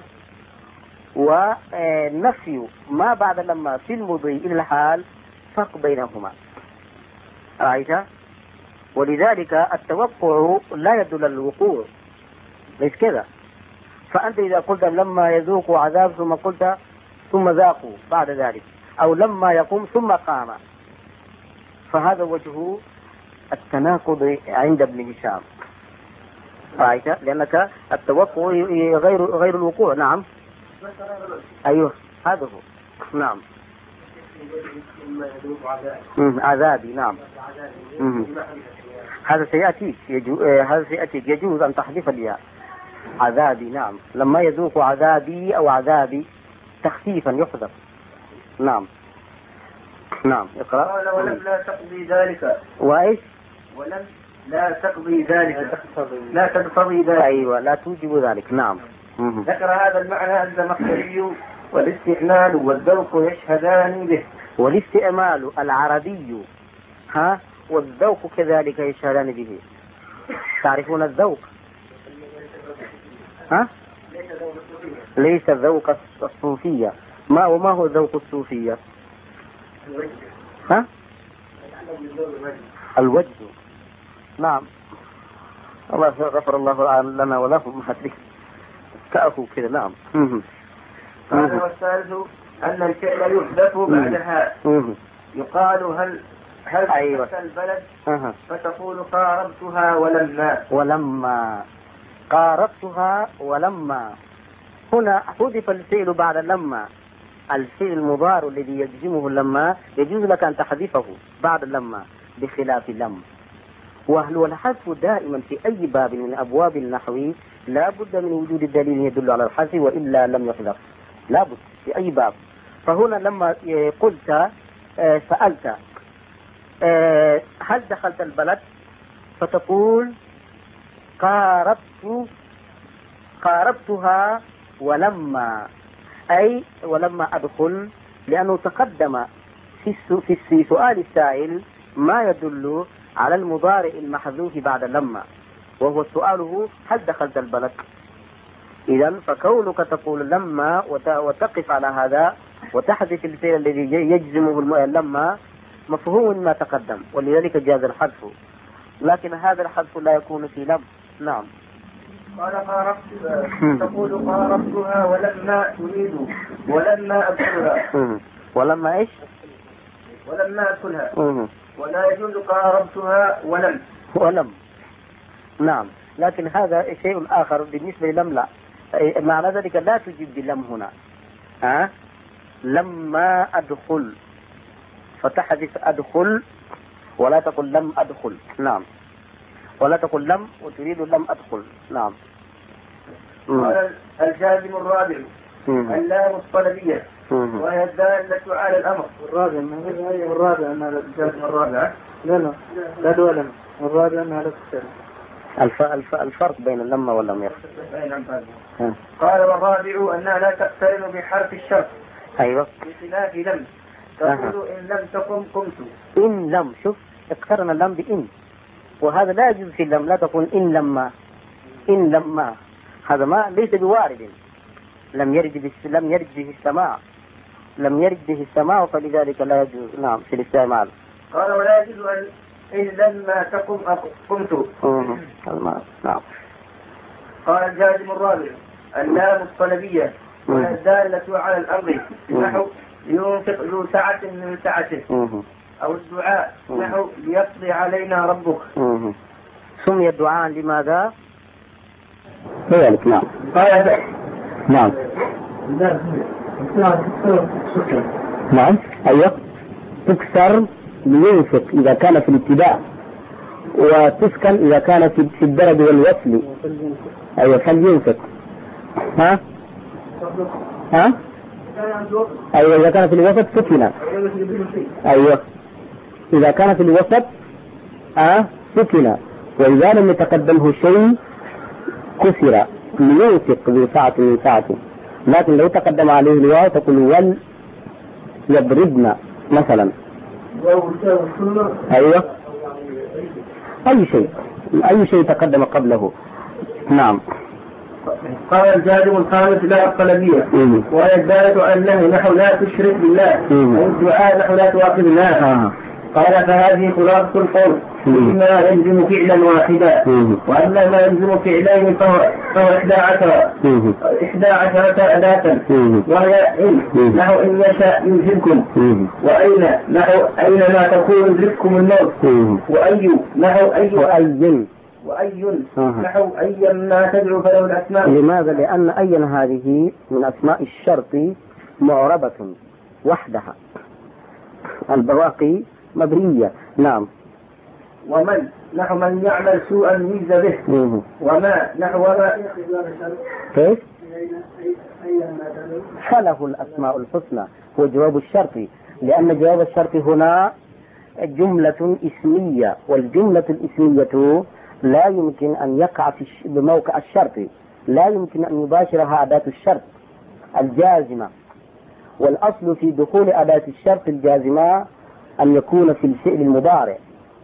Speaker 3: ونفي ما بعد لما في المضي إلى الحال فرق بينهما. رأيت؟ ولذلك التوقع لا يدل على الوقوع ليس كذا. فأنت إذا قلت لما يذوقوا عذاب ثم قلت ثم ذاقوا بعد ذلك أو لما يقوم ثم قام فهذا وجه التناقض عند ابن هشام. رأيت؟ لأنك التوقع غير غير الوقوع. نعم أيوه هذا هو. نعم عذابي. نعم هذا سيأتي يجو... هذا سيأتي يجوز أن تحذف الياء عذابي. نعم لما يذوق عذابي أو عذابي تخفيفا يحذف. نعم نعم اقرأ.
Speaker 1: قال ولم لا تقضي ذلك.
Speaker 3: وإيش؟
Speaker 1: ولم لا تقضي ذلك لا تقتضي ذلك.
Speaker 3: أيوة لا توجب ذلك. نعم.
Speaker 1: ذكر هذا المعنى الزمخشري والاستعمال والذوق يشهدان به.
Speaker 3: والاستعمال العربي ها والذوق كذلك يشهدان به. تعرفون الذوق؟ ها ليس الذوق الصوفية. ما وما هو ذوق الصوفية؟ ها الوجه. نعم الله غفر الله لنا ولهم هذه كأخو كذا. نعم.
Speaker 1: هذا والثالث أن الفعل يحذف بعدها. يقال هل هل
Speaker 3: أيوة.
Speaker 1: البلد
Speaker 3: أه.
Speaker 1: فتقول قاربتها ولما
Speaker 3: ولما قاربتها ولما. هنا حذف الفعل بعد لما. الفعل المضارع الذي يجزمه لما يجوز لك أن تحذفه بعد لما بخلاف لم. والحذف دائما في أي باب من أبواب النحو لا بد من وجود دليل يدل على الحذف وإلا لم يحذف. لا بد في أي باب. فهنا لما قلت سألت آه هل دخلت البلد؟ فتقول قاربت قاربتها ولما، أي ولما أدخل، لأنه تقدم في في سؤال السائل ما يدل على المضارع المحذوف بعد لما، وهو سؤاله هل دخلت البلد. إذا فكونك تقول لما وتقف على هذا وتحذف الفعل الذي يجزمه لما مفهوم ما تقدم، ولذلك جاز الحذف، لكن هذا الحذف لا يكون في لم. نعم.
Speaker 1: قال قاربتها، تقول قاربتها ولما تريد ولما أدخلها.
Speaker 3: ولما إيش؟
Speaker 1: ولما أدخلها. ولا يجوز قاربتها ولم.
Speaker 3: ولم. نعم، لكن هذا شيء آخر بالنسبة للم. لا، معنى ذلك لا تجيب بلم هنا. ها؟ لما أدخل فتحذف أدخل ولا تقل لم أدخل. نعم، ولا تقل لم وتريد لم أدخل. نعم.
Speaker 1: قال الجازم الرابع اللام الطلبية وهي الدالة على الأمر. الرابع ما هي الرابع أنها الجازم الرابع؟ لا لا لا دولا الرابع أنها لا تشتري.
Speaker 3: الف... الف... الفرق بين اللم واللم يا
Speaker 1: قال والرابع أنها لا تقترن بحرف الشرط.
Speaker 3: أيوة.
Speaker 1: بخلاف لم تقول إن لم تقم قمت.
Speaker 3: إن لم، شوف اقترن اللم بإن، وهذا لا يجوز في اللم. لا تقول إن لما إن لما، هذا ما ليس بوارد، لم يرد بس... لم يرد به السماع لم يرد به السماع فلذلك لا يجوز. نعم في الاستعمال.
Speaker 1: قال ولا يجوز أن إن لما تقم قمت.
Speaker 3: نعم.
Speaker 1: قال الجازم الرابع اللام الطلبية وهي الدالة على الأمر، نحو ينفق ذو سعة من سعته، أو الدعاء نحو ليقضي علينا ربك.
Speaker 3: سمي الدعاء لماذا؟ ذلك. نعم.
Speaker 1: قال
Speaker 3: نعم. نعم. أيوة. تكسر لينفق إذا كان في الابتداء، وتسكن إذا كان في الدرج والوصل. أيوة فلينفق. ها؟ ها؟ أيوة إذا كان في الوسط سكن. أيوة إذا كان في الوسط ها سكن، وإذا لم يتقدمه شيء كسر لينفق ذو ساعة من ساعته. لكن لو تقدم عليه الواو تقول ول يضربنا مثلا. أيوة أي شيء أي شيء تقدم قبله. نعم.
Speaker 1: قال الجازم الخامس لا الطلبية وهي الدالة على النهي نحو لا تشرك بالله، والدعاء نحو لا تؤاخذنا. قال فهذه خلاصة القول، إما يلزم فعلا واحدا، وأما ما يلزم فعلين فهو إحدى عشرة إحدى عشرة أداة، وهي إن نحو إن يشاء يلزمكم، وأين نحو أينما تكون يدرككم الموت، وأي نحو أي
Speaker 3: وأي
Speaker 1: وأي نحو أي ما تدعو فله الأسماء.
Speaker 3: لماذا؟ لأن أي هذه من أسماء الشرط معربة وحدها، البواقي مبنية. نعم.
Speaker 1: ومن نحو من يعمل سوءا يجزى به. وما نحو ما
Speaker 3: كيف؟ فله الأسماء الحسنى هو جواب الشرط، لأن جواب الشرط هنا جملة اسمية، والجملة الاسمية لا يمكن أن يقع في بموقع الشرط، لا يمكن أن يباشرها أداة الشرط الجازمة، والأصل في دخول أداة الشرط الجازمة أن يكون في الفعل المضارع،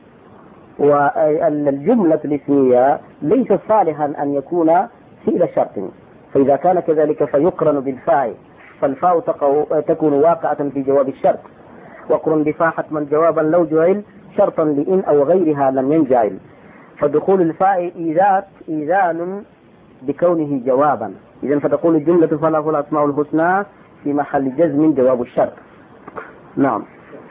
Speaker 3: والجملة الاسمية ليس صالحا أن يكون فعل شرط، فإذا كان كذلك فيقرن بالفاء، فالفاء تكون واقعة في جواب الشرط، وقرن بفاء حتما جوابا لو جعل شرطا لإن أو غيرها لم ينجعل، فدخول الفاء إذان بكونه جوابا. إذن فتقول الجملة فله الأسماء الحسنى في محل جزم جواب الشرط. نعم.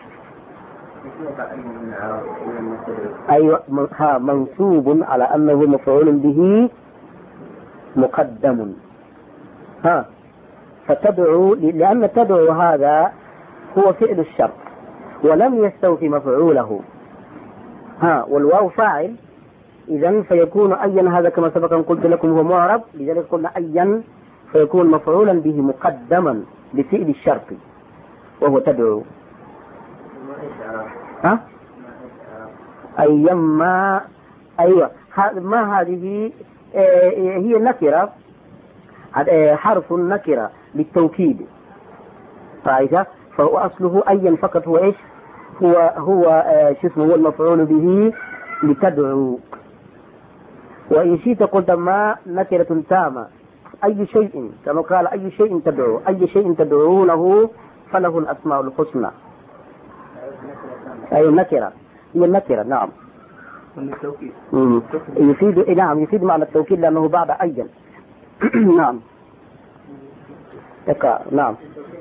Speaker 3: أيوة منصوب على أنه مفعول به مقدم. ها فتدعو، لأن تدعو هذا هو فعل الشرط ولم يستوفي مفعوله. ها والواو فاعل، إذن فيكون أيا هذا كما سبق أن قلت لكم هو معرب، لذلك قلنا أيا فيكون مفعولا به مقدما بفعل الشرط وهو تدعو. ها أيما. أيوة، ما هذه هي النكرة، حرف النكرة للتوكيد، رأيت؟ فهو أصله أيا فقط، هو إيش؟ هو هو شو اسمه، هو المفعول به لتدعو. وإن شئت قلت ما نكرة تامة، أي شيء، كما قال أي شيء تدعو، أي شيء تدعونه فله الأسماء الحسنى. أي النكرة هي النكرة. نعم.
Speaker 1: التوكيد
Speaker 3: يفيد، نعم يفيد معنى التوكيد لأنه بعد أيا. نعم. اقرأ. نعم.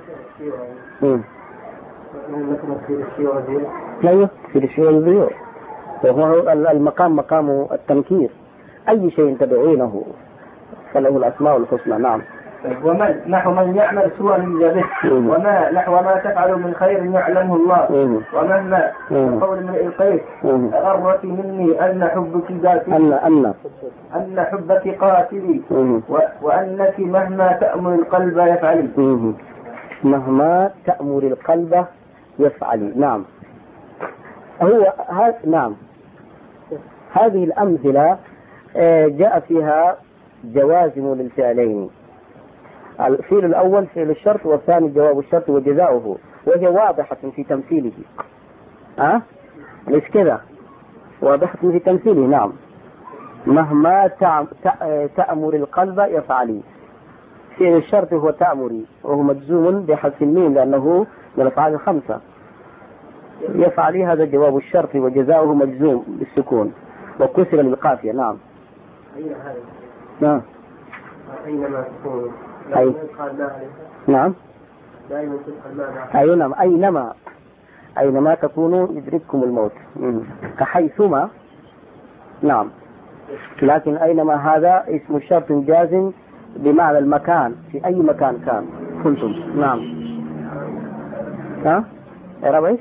Speaker 3: لا في الشيء والبيوع، وهو المقام مقام التنكير، أي شيء تدعونه فله الأسماء الحسنى. نعم.
Speaker 1: ومن نحو من يعمل سوءا يجزى به، وما نحو ما تفعل من خير يعلمه الله، ومهما قول من القيس غرت مني أن حبك ذاتي،
Speaker 3: أن أن
Speaker 1: أن حبك قاتلي، وأنك مهما تأمر القلب يفعلي.
Speaker 3: مهما تأمر القلب يفعلي. نعم. هو هذا. نعم. هذه الأمثلة جاء فيها جوازم للفعلين، الفعل الأول فعل الشرط، والثاني جواب الشرط وجزاؤه، وهي واضحة في تمثيله. أه؟ ليش كذا؟ واضحة في تمثيله. نعم. مهما تأمر القلب يفعلي. فعل الشرط هو تأمري، وهو مجزوم بحذف الميم لأنه من الأفعال الخمسة. يفعلي هذا جواب الشرط، وجزاؤه مجزوم بالسكون وكسر للقافية. نعم. نعم.
Speaker 1: أينما تكون.
Speaker 3: أي. نعم.
Speaker 1: دائما تدخل معنا.
Speaker 3: أي نعم. أينما أينما تكونوا يدرككم الموت، كحيثما. نعم. لكن أينما هذا اسم شرط جازم بمعنى المكان، في أي مكان كان كنتم. نعم. ها؟ يا رب إيش؟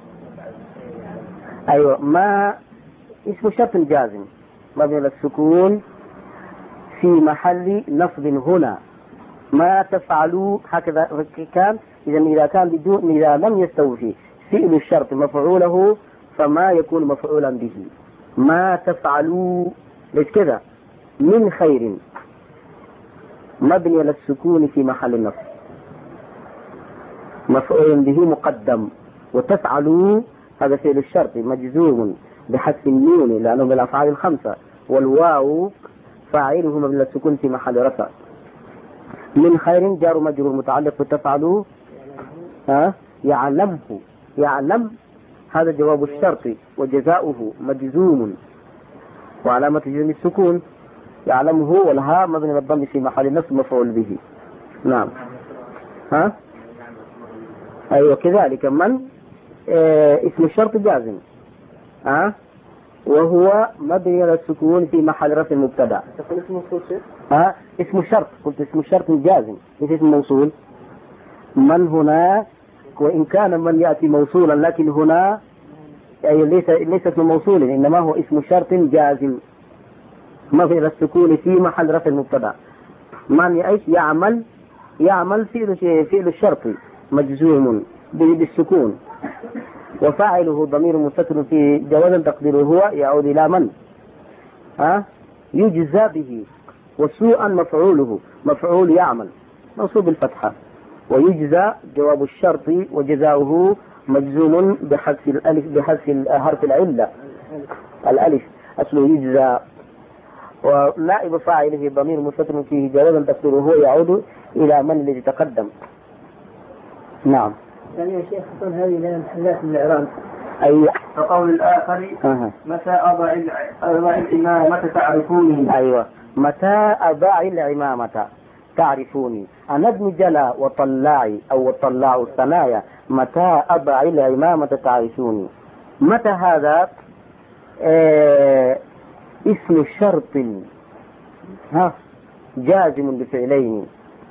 Speaker 3: أيوة، ما اسم شرط جازم مبني على السكون في محل نصب هنا. ما تفعلوا هكذا كان. إذا إذا كان بدون، إذا لم يستوفي فعل الشرط مفعوله فما يكون مفعولا به. ما تفعلوا ليش كذا؟ من خير مبني على السكون في محل النصب، مفعول به مقدم. وتفعلوا هذا فعل الشرط مجزوم بحذف النون لأنه من الأفعال الخمسة، والواو فاعله مبني على السكون في محل رفع. من خير جار مجرور متعلق بتفعلوا. ها؟ يعلمه، يعلم هذا جواب الشرط، وجزاؤه مجزوم وعلامة جزم السكون. يعلمه والهاء مبني على الضم في محل نصب مفعول به. نعم. ها؟ أيوة كذلك. من آه اسم الشرط جازم، ها آه وهو مبني على السكون في محل رفع مبتدا.
Speaker 1: تقول اسم موصول شيء؟
Speaker 3: ها اسم الشرط، قلت اسم الشرط جازم ليس اسم موصول. من هنا، وإن كان من يأتي موصولا لكن هنا أي ليس ليس اسم موصول، إنما هو اسم شرط جازم مبني على السكون في محل رفع مبتدا. من يعيش يعمل، يعمل فعل فعل الشرط مجزوم بالسكون، وفاعله ضمير مستتر في جواز تقديره هو يعود إلى من. ها يجزى به، وسوءا مفعوله مفعول يعمل منصوب بالفتحة، ويجزى جواب الشرط وجزاؤه مجزوم بحذف الألف، بحذف حرف العلة الألف أصله يجزى، ونائب فاعله ضمير مستتر فيه جواز تقديره هو يعود إلى من الذي تقدم. نعم.
Speaker 1: يعني يا شيخ تكون هذه من محلات الإعراب.
Speaker 3: أيوة.
Speaker 1: فقول الآخر
Speaker 3: أه.
Speaker 1: متى أضع العمامة تعرفوني.
Speaker 3: أيوة. متى أضع العمامة تعرفوني. أنا ابن جلا وطلاعي أو وطلاع الثنايا، متى أضع العمامة تعرفوني. متى هذا آه اسم شرط ها جازم بفعلين،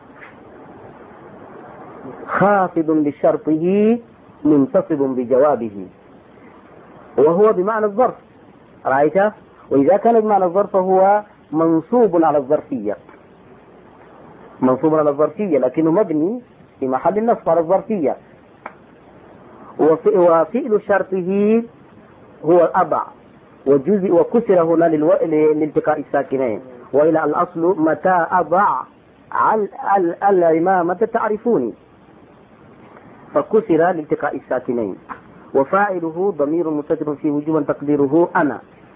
Speaker 3: خافض بشرطه منتصب بجوابه، وهو بمعنى الظرف، رأيت؟ وإذا كان بمعنى الظرف فهو منصوب على الظرفية، منصوب على الظرفية لكنه مبني في محل النصب على الظرفية. وفعل شرطه هو أضع، وجزء وكسر هنا للو... لالتقاء الساكنين، وإلى الأصل متى أضع على ال... العمامة تعرفوني، فكسر لالتقاء الساكنين، وفاعله ضمير مستتر في وجوبا تقديره أنا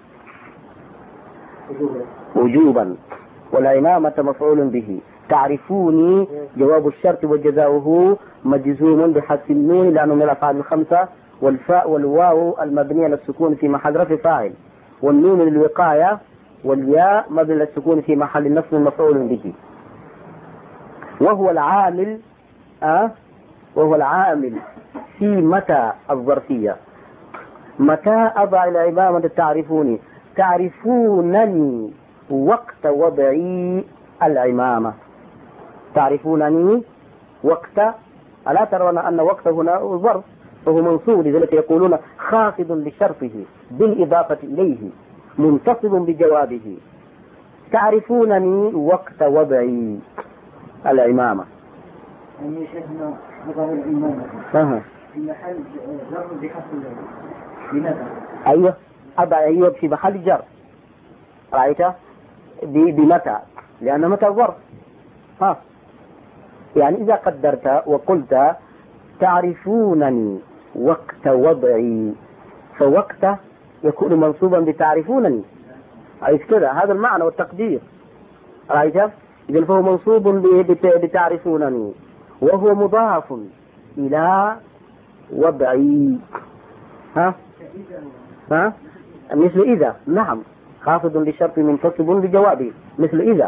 Speaker 3: وجوبا، والعمامة مفعول به، تعرفوني جواب الشرط وجزاؤه مجزوم بحذف النون لأنه من الأفعال الخمسة، والفاء والواو المبنية للسكون في محل رفع فاعل، والنون للوقاية، والياء مبني للسكون في محل نصب مفعول به، وهو العامل أه وهو العامل في متى الظرفية. متى أضع العمامة تعرفوني، تعرفونني وقت وضعي العمامة، تعرفونني وقت، ألا ترون أن وقت هنا ظرف وهو منصوب، لذلك يقولون خافض لشرطه بالإضافة إليه منتصب بجوابه، تعرفونني وقت وضعي العمامة.
Speaker 1: يعني شيخنا نظر الإمامة
Speaker 3: أه.
Speaker 1: في محل جر بحث بمتى؟
Speaker 3: أيوه أضع أيوه في محل جر، رأيت بمتى، لأن متى ظرف. ها يعني إذا قدرت وقلت تعرفونني وقت وضعي، فوقت يكون منصوبا بتعرفونني، عرفت كذا، هذا المعنى والتقدير، رأيت؟ إذن فهو منصوب بتعرفونني، وهو مضاف إلى وضعي. ها ها مثل إذا، نعم، خافض لشرط منتصب بجوابه مثل إذا.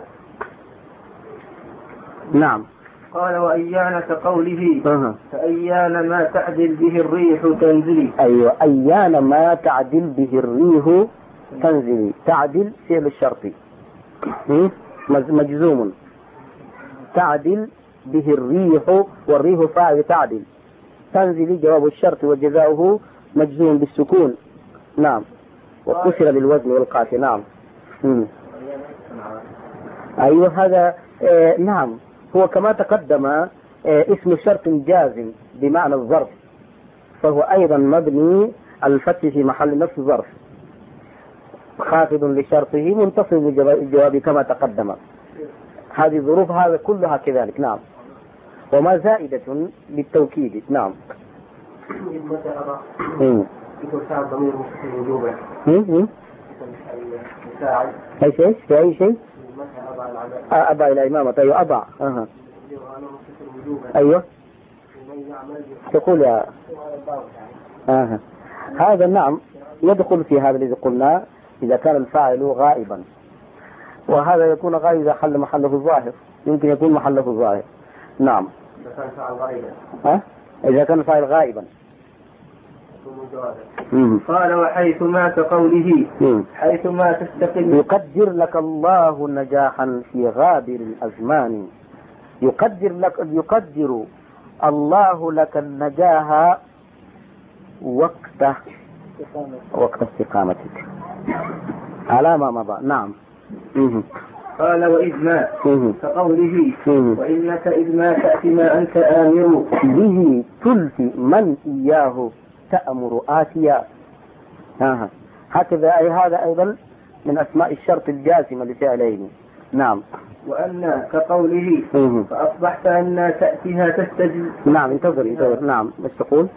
Speaker 3: نعم.
Speaker 1: قال وأيان كقوله
Speaker 3: أه.
Speaker 1: فأيان ما تعدل به الريح تنزلي.
Speaker 3: أيوة، أيان ما تعدل به الريح تنزلي، تعدل فعل الشرط مجزوم، تعدل به الريح، والريح فاعل تعدل، تنزلي جواب الشرط وجزاؤه مجزوم بالسكون. نعم، وكسر بالوزن والقاف. نعم. مم. أيوة هذا آه نعم، هو كما تقدم آه اسم شرط جازم بمعنى الظرف، فهو أيضا مبني على الفتح في محل نفس ظرف، خافض لشرطه منتصب بالجواب كما تقدم. هذه ظروف هذا كلها كذلك. نعم، وما زائدة للتوكيد. نعم.
Speaker 1: يكون ساعد ضمير مستتر وجوبا.
Speaker 3: ايش ايش في اي شيء؟ أضع الإمامة. أيوة أضع. أها. أيوة. تقول يا أها. هذا نعم يدخل في هذا الذي قلنا إذا كان الفاعل غائبا، وهذا يكون غائب إذا حل محله الظاهر، يمكن يكون محله الظاهر. نعم.
Speaker 1: إذا كان فاعل غائبا.
Speaker 3: ها؟ إذا كان الفاعل غائبا.
Speaker 1: قال وحيثما كقوله حيثما تستقل.
Speaker 3: يقدر لك الله نجاحا في غابر الأزمان، يقدر لك يقدر الله لك النجاح وقت وقت استقامتك على ما مضى. نعم.
Speaker 1: قال وإذ ما كقوله وإنك إذ ما تأتي ما أنت آمر
Speaker 3: به تلفي من إياه تأمر آتيا. ها هكذا، أي هذا أيضا من أسماء الشرط الجازمة لفعلين. نعم.
Speaker 1: وأن كقوله فأصبحت أن تأتيها تستجل.
Speaker 3: نعم، انتظر انتظر. نعم، بس تقول.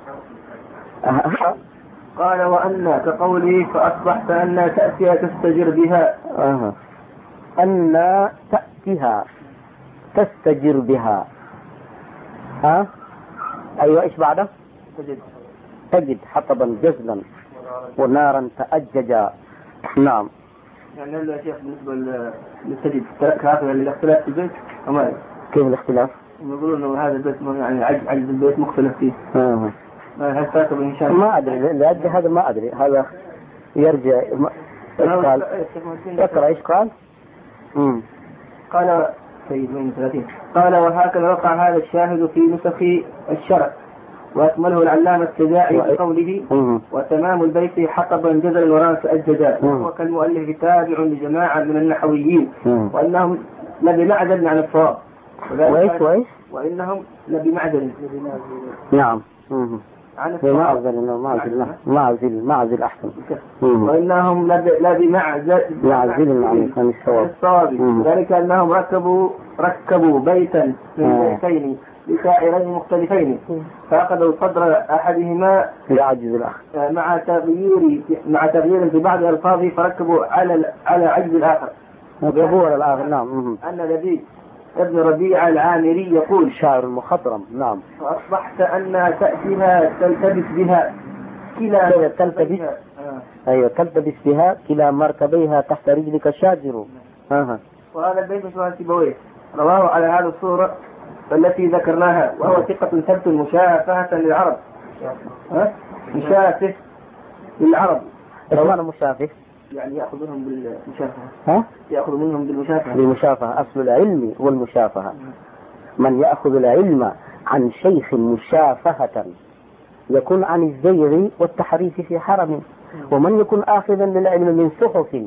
Speaker 1: قال وأن كقوله فأصبحت أن تأتيها تستجر بها.
Speaker 3: أه. أن تأتيها تستجر بها. ها أيوة، إيش بعده؟
Speaker 1: تجد
Speaker 3: تجد حطبا جزلا ونارا تأججا. نعم.
Speaker 1: يعني هل يا شيخ بالنسبة للتجد كافية للاختلاف في البيت أما
Speaker 3: كيف الاختلاف؟
Speaker 1: يقولون إنه هذا البيت يعني عجز البيت مختلف فيه.
Speaker 3: آه.
Speaker 1: هل فاتوا من شان؟
Speaker 3: ما أدري، لأجل هذا ما أدري، هذا يرجع. إيش قال؟ اقرأ إيش قال؟
Speaker 1: امم قال سيد من ثلاثين. قال وهكذا وقع هذا الشاهد في نسخ الشرع، وأكمله العلامة السجاعي بقوله وتمام البيت حطبا جزلا وران تأججا، وكالمؤلف تابع لجماعة من النحويين وأنهم لبمعدل عن الصواب،
Speaker 3: وإيش وإيش؟
Speaker 1: وإنهم لبمعدل.
Speaker 3: نعم.
Speaker 1: عن
Speaker 3: معزل معزل معزل معزل أحسن.
Speaker 1: وإنهم لا بمعزل
Speaker 3: معزل عن الصواب،
Speaker 1: ذلك أنهم ركبوا ركبوا بيتا من بيتين بسائرين مختلفين فأخذوا صدر أحدهما
Speaker 3: لعجز الآخر
Speaker 1: مع تغيير مع تغيير في بعض ألفاظه فركبوا على على عجز الآخر.
Speaker 3: ظهور الآخر. نعم.
Speaker 1: أن لبيد ابن ربيعة العامري يقول
Speaker 3: شاعر المخضرم. نعم.
Speaker 1: فأصبحت أن تأتيها تلتبس بها كلا
Speaker 3: تلتبس آه. أيوة تلتبس بها كلا مركبيها تحت رجلك شاجر. آه.
Speaker 1: وهذا البيت شو سيبويه رواه على هذه الصورة التي ذكرناها، وهو ثقة ثبت مشافهة للعرب. ها؟ مشافه للعرب.
Speaker 3: إيش معنى مشافه؟
Speaker 1: يعني يأخذ منهم بالمشافهة.
Speaker 3: ها؟
Speaker 1: يأخذ منهم بالمشافهة.
Speaker 3: بالمشافهة. أصل العلم والمشافهة. من يأخذ العلم عن شيخ مشافهة يكون عن الزيغ والتحريف في حرم، ومن يكون آخذا للعلم من صحف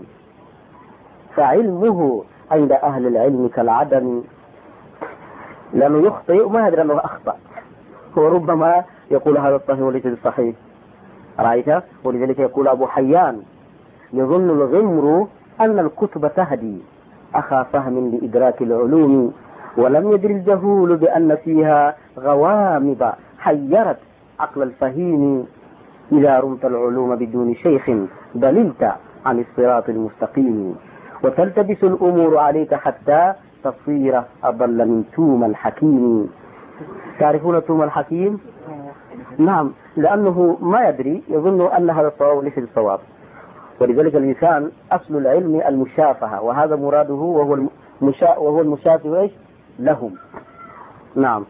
Speaker 3: فعلمه عند أهل العلم كالعدم، لأنه يخطئ وما يدري أنه أخطأ، وربما يقول هذا الصحيح وليس بالصحيح. رأيت؟ ولذلك يقول أبو حيان يظن الغمر أن الكتب تهدي أخا فهم لإدراك العلوم، ولم يدري الجهول بأن فيها غوامض حيرت عقل الفهيم، إذا رمت العلوم بدون شيخ ضللت عن الصراط المستقيم، وتلتبس الأمور عليك حتى تصير أضل من توم الحكيم. تعرفون توم الحكيم؟ نعم، لأنه ما يدري، يظن أن هذا الصواب ليس الصواب. ولذلك الإنسان أصل العلم المشافهة، وهذا مراده وهو المشا... وهو المشافه لهم. نعم.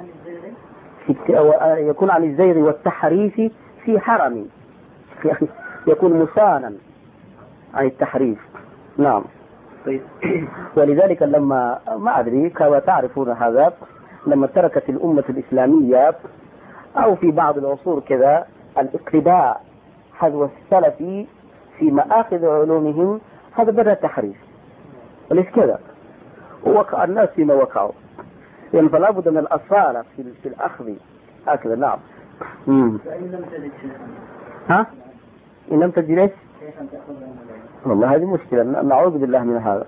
Speaker 3: يكون عن الزيغ والتحريف في حرم، يكون مسانا عن التحريف. نعم. ولذلك لما ما أدري كما تعرفون هذا، لما تركت الأمة الإسلامية أو في بعض العصور كذا الاقتداء حذو السلف في مآخذ علومهم، هذا بدأ تحريف، وليس كذا، ووقع الناس فيما وقعوا، يعني فلا بد من الأصالة في, في الأخذ هكذا. نعم. مم. ها؟ إن لم تجد ليش؟ والله هذه مشكلة، نعوذ بالله من هذا.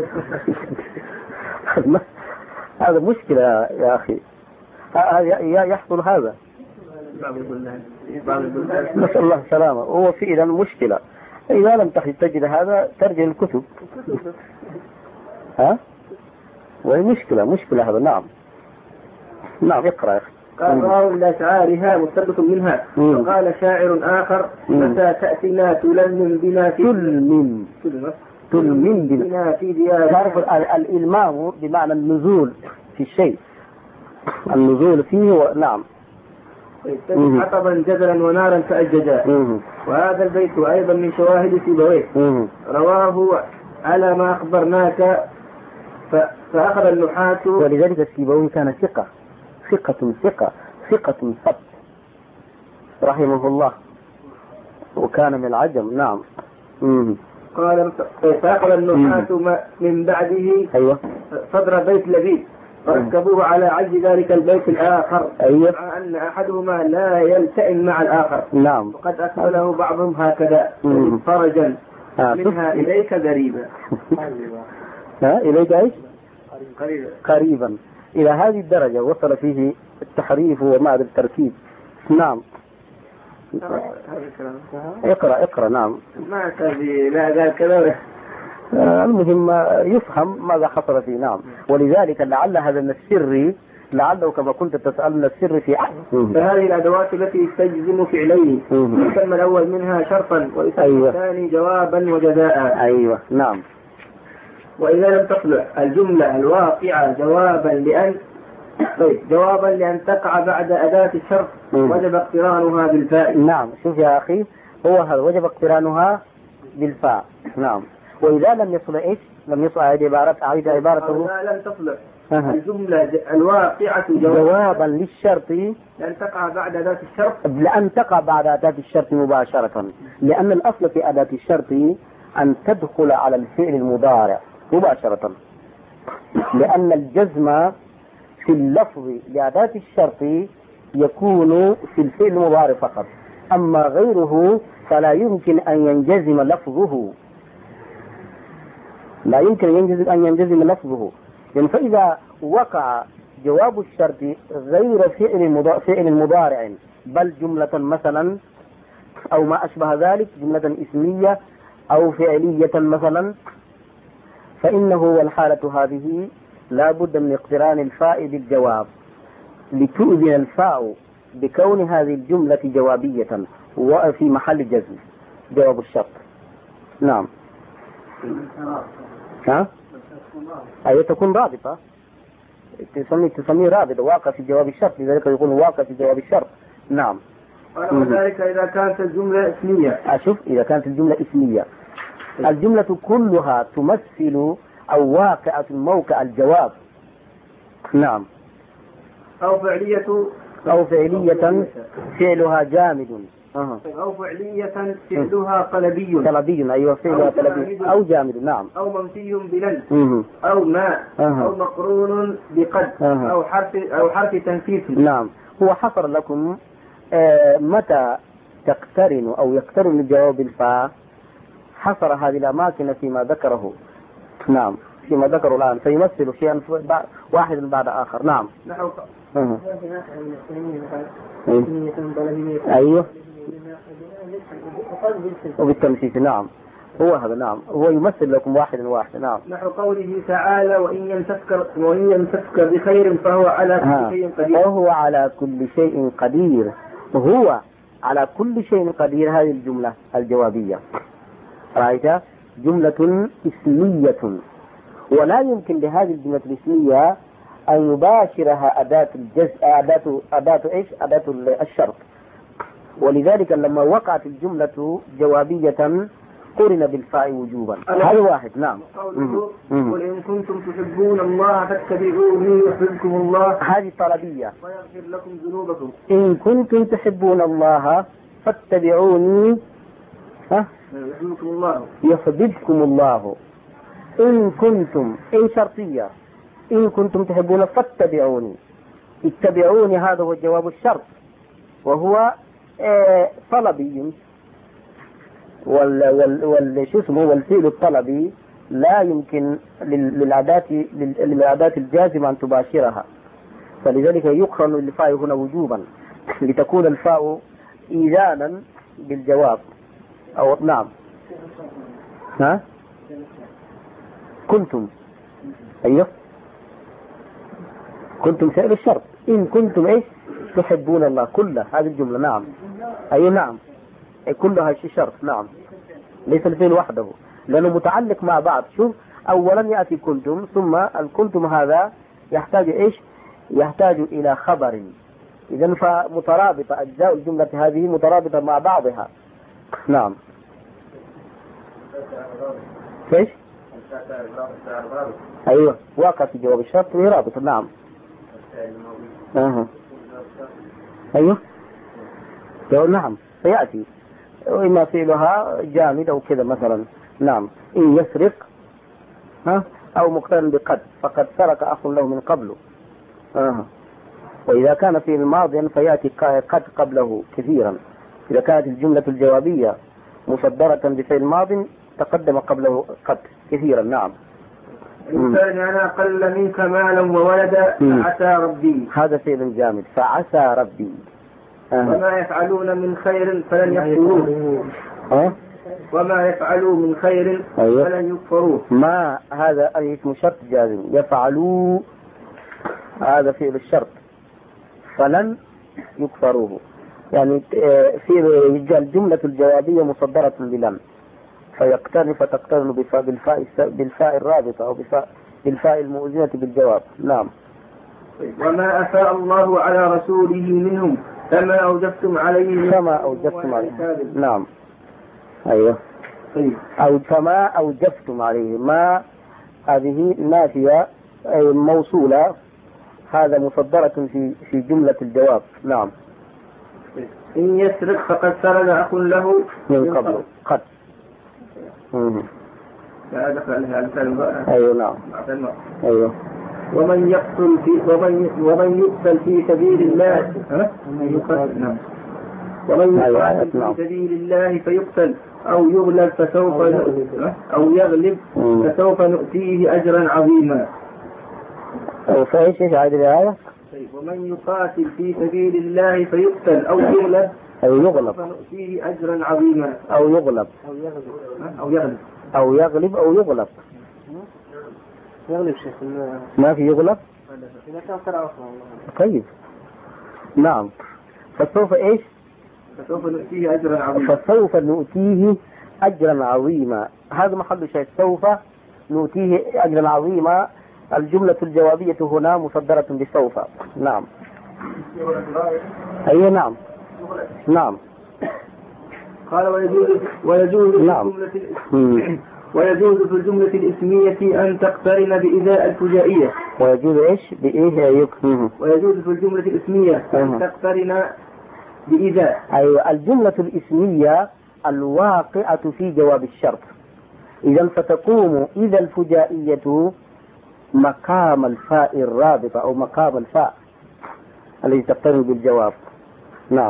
Speaker 3: هذا مشكلة يا أخي، يحصل هذا. نسأل الله السلامة. هو في إذا مشكلة، إذا لم تجد هذا ترجع الكتب. ها؟ وهي مشكلة مشكلة هذا. نعم. نعم. اقرأ يا أخي.
Speaker 1: قال راو لأشعارها مستبق منها. وقال شاعر آخر متى تأتينا تلمم بنا في
Speaker 3: تلمم تلمم بنا
Speaker 1: في ديار.
Speaker 3: تعرف الإلمام بمعنى النزول في الشيء، النزول فيه و... نعم.
Speaker 1: حطبا جدلا ونارا فأججا. وهذا البيت أيضا من شواهد سيبويه رواه على ما أخبرناك ف... فأخذ النحاة.
Speaker 3: ولذلك السيبويه كان ثقة ثقة ثقة ثقة ثبت رحمه الله، وكان من العجم. نعم. مم.
Speaker 1: قال فأخذ النحاة من بعده
Speaker 3: أيوة.
Speaker 1: صدر بيت لبيد فركبوه على عجز ذلك البيت الآخر.
Speaker 3: أيوة.
Speaker 1: مع أن أحدهما لا يلتئم مع الآخر.
Speaker 3: نعم.
Speaker 1: وقد أكمله بعضهم هكذا فرجا آه. منها إليك قريبا.
Speaker 3: ها إليك إيش؟
Speaker 1: قريبا.
Speaker 3: قريبا. إلى هذه الدرجة وصل فيه التحريف ومع التركيب. نعم. اقرأ اقرأ. نعم.
Speaker 1: ما كذي لا ذا كذا.
Speaker 3: المهم يفهم ماذا حصل فيه. نعم. ولذلك لعل هذا من السر، لعله كما كنت تسألنا السر في أحد.
Speaker 1: فهذه الأدوات التي تجزم فعلين، يسمى الأول منها شرطا ويسمى
Speaker 3: أيوة.
Speaker 1: الثاني جوابا وجزاء.
Speaker 3: أيوة. نعم.
Speaker 1: وإذا لم تصلح الجملة الواقعة جوابا لأن طيب جوابا لأن تقع بعد أداة الشرط وجب اقترانها بالفاء.
Speaker 3: نعم. شوف يا أخي، هو هذا وجب اقترانها بالفاء. نعم. وإذا لم يصل إيش؟ لم يصل أعيد عبارة أعيد عبارته.
Speaker 1: وإذا لم تصلح الجملة الواقعة
Speaker 3: جوابا للشرط
Speaker 1: لأن تقع بعد أداة الشرط
Speaker 3: لأن تقع بعد أداة الشرط مباشرة، لأن الأصل في أداة الشرط أن تدخل على الفعل المضارع مباشرة، لأن الجزم في اللفظ لأداة الشرط يكون في الفعل المضارع فقط، أما غيره فلا يمكن أن ينجزم لفظه، لا يمكن أن ينجزم لفظه. يعني فإذا وقع جواب الشرط غير فعل فعل مضارع بل جملة مثلا أو ما أشبه ذلك، جملة اسمية أو فعلية مثلا، فإنه والحالة هذه لا بد من اقتران الفاء بالجواب لتؤذن الفاء بكون هذه الجملة جوابية وفي محل جزم جواب الشرط. نعم. ها؟ أي تكون رابطة، تسمي تسمي رابطة واقع في جواب الشرط، لذلك يقول واقع في جواب الشرط. نعم.
Speaker 1: وذلك إذا كانت الجملة اسمية.
Speaker 3: أشوف إذا كانت الجملة اسمية، الجملة كلها تمثل أو واقعة موقع الجواب. نعم.
Speaker 1: أو فعلية
Speaker 3: أو فعلية فعلها جامد. أه.
Speaker 1: أو فعلية فعلها طلبي.
Speaker 3: طلبي أيوة فعلها طلبي أو جامد. نعم.
Speaker 1: أو منفي بلن
Speaker 3: أه.
Speaker 1: أو ما
Speaker 3: أه.
Speaker 1: أو مقرون بقد
Speaker 3: أه.
Speaker 1: أو حرف أو حرف تنفيذ.
Speaker 3: نعم. هو حصر لكم آه متى تقترن أو يقترن الجواب الفاء، حصر هذه الأماكن فيما ذكره. نعم فيما ذكره الآن فيمثل شيئا واحد بعد آخر. نعم.
Speaker 1: نحو
Speaker 3: أه. أيوه وبالتمثيل. نعم هو هذا. نعم هو يمثل لكم واحد واحد. نعم.
Speaker 1: نحو قوله تعالى وإن يمسك وإن يمسك بخير فهو على كل شيء قدير.
Speaker 3: وهو على كل شيء قدير. هو على كل شيء قدير، هذه الجملة الجوابية رأيت جملة اسمية، ولا يمكن لهذه الجملة الاسمية أن يباشرها أداة الجزء أداة أداة إيش أداة الشرط، ولذلك لما وقعت الجملة جوابية قرن بالفاء وجوبا. هذا واحد. نعم.
Speaker 1: قل إن كنتم تحبون الله فاتبعوني يحببكم الله،
Speaker 3: هذه طلبية
Speaker 1: ويغفر لكم ذنوبكم.
Speaker 3: إن كنتم تحبون الله فاتبعوني ها
Speaker 1: يحببكم الله
Speaker 3: يحببكم الله. إن كنتم إن شرطية، إن كنتم تحبون فاتبعوني، اتبعوني هذا هو جواب الشرط وهو آه طلبي، وال وال وال شو اسمه والفعل الطلبي لا يمكن للأداة للأداة الجازمة أن تباشرها، فلذلك يقرن الفاء هنا وجوبا لتكون الفاء إيذانا بالجواب. أو نعم. ها كنتم أيوه كنتم فعل الشرط. إن كنتم إيش تحبون الله كله، هذه الجملة. نعم أيوه نعم كلها شيء شرط. نعم ليس الفعل وحده لأنه متعلق مع بعض. شوف أولا يأتي كنتم، ثم الكنتم هذا يحتاج إيش يحتاج إلى خبر، إذن فمترابطة أجزاء الجملة هذه مترابطة مع بعضها. نعم إيش أيوه واقع في جواب الشرط وهي رابطة. نعم أه. أيوه نعم سيأتي وإما فعلها جامد أو كذا مثلا. نعم إن يسرق ها أو مقترن بقد فقد سرق أخ له من قبله. أه. وإذا كان في الماضي فيأتي قد قبله كثيرا. إذا كانت الجملة الجوابية مصدرة بفعل ماض تقدم قبله قد كثيرا. نعم.
Speaker 1: إن كان أنا أقل منك مالا وولدا فعسى ربي،
Speaker 3: هذا فعل جامد فعسى ربي.
Speaker 1: أه. وما يفعلون من خير فلن يكفروه.
Speaker 3: أه؟
Speaker 1: وما يفعلوا من خير
Speaker 3: أيوه.
Speaker 1: فلن يكفروه.
Speaker 3: ما هذا أي اسم شرط جازم، يفعلوا هذا فعل الشرط فلن يكفروه، يعني في الجملة الجوابية مصدرة بلن فيقترن فتقترن بالفاء بالفاء الرابطة أو بالفاء المؤذنة بالجواب. نعم.
Speaker 1: وما أفاء الله على رسوله منهم فما أوجفتم عليه
Speaker 3: فما أوجفتم عليه. نعم أيوه أو فما أوجفتم عليه. ما هذه نافية أي موصولة، هذا مصدرة في في جملة الجواب. نعم.
Speaker 1: إن يسرق فقد سرق أخ له
Speaker 3: من قبل قد.
Speaker 1: لا دخل عليها الفعل.
Speaker 3: أيوه نعم. أيوه
Speaker 1: ومن يقتل في ومن ومن يقتل في سبيل الله ومن يقتل ومن يقاتل في سبيل الله فيقتل أو يغلب فسوف أو يغلب فسوف نؤتيه أجرا عظيما.
Speaker 3: أو فايش إيش عاد الآية؟
Speaker 1: ومن يقاتل في سبيل الله فيقتل أو يغلب
Speaker 3: أو يغلب
Speaker 1: فسوف نؤتيه أجرا عظيما.
Speaker 3: أو يغلب
Speaker 1: أو يغلب
Speaker 3: أو يغلب أو يغلب
Speaker 2: يغلب شيخ
Speaker 3: ما في يغلب.
Speaker 2: إذا كان قرأ أصلا.
Speaker 3: طيب نعم. فسوف إيش؟
Speaker 1: فسوف نؤتيه أجرا عظيما.
Speaker 3: فسوف نؤتيه أجرا عظيما. هذا محل شيء، سوف نؤتيه أجرا عظيما. الجملة الجوابية هنا مصدرة بسوف. نعم. أي نعم. نعم.
Speaker 1: قال ويجوز ويجوز
Speaker 3: نعم.
Speaker 1: في الجملة ويجوز في الجملة الاسمية أن تقترن بإذاء الفجائية.
Speaker 3: ويجوز إيش؟ بإيه يكفيه.
Speaker 1: ويجوز في الجملة الاسمية أن تقترن بإذاء.
Speaker 3: أي الجملة الاسمية الواقعة في جواب الشرط. إذا فتقوم إذا الفجائية مقام الفاء الرابطة أو مقام الفاء الذي تقترن بالجواب. نعم.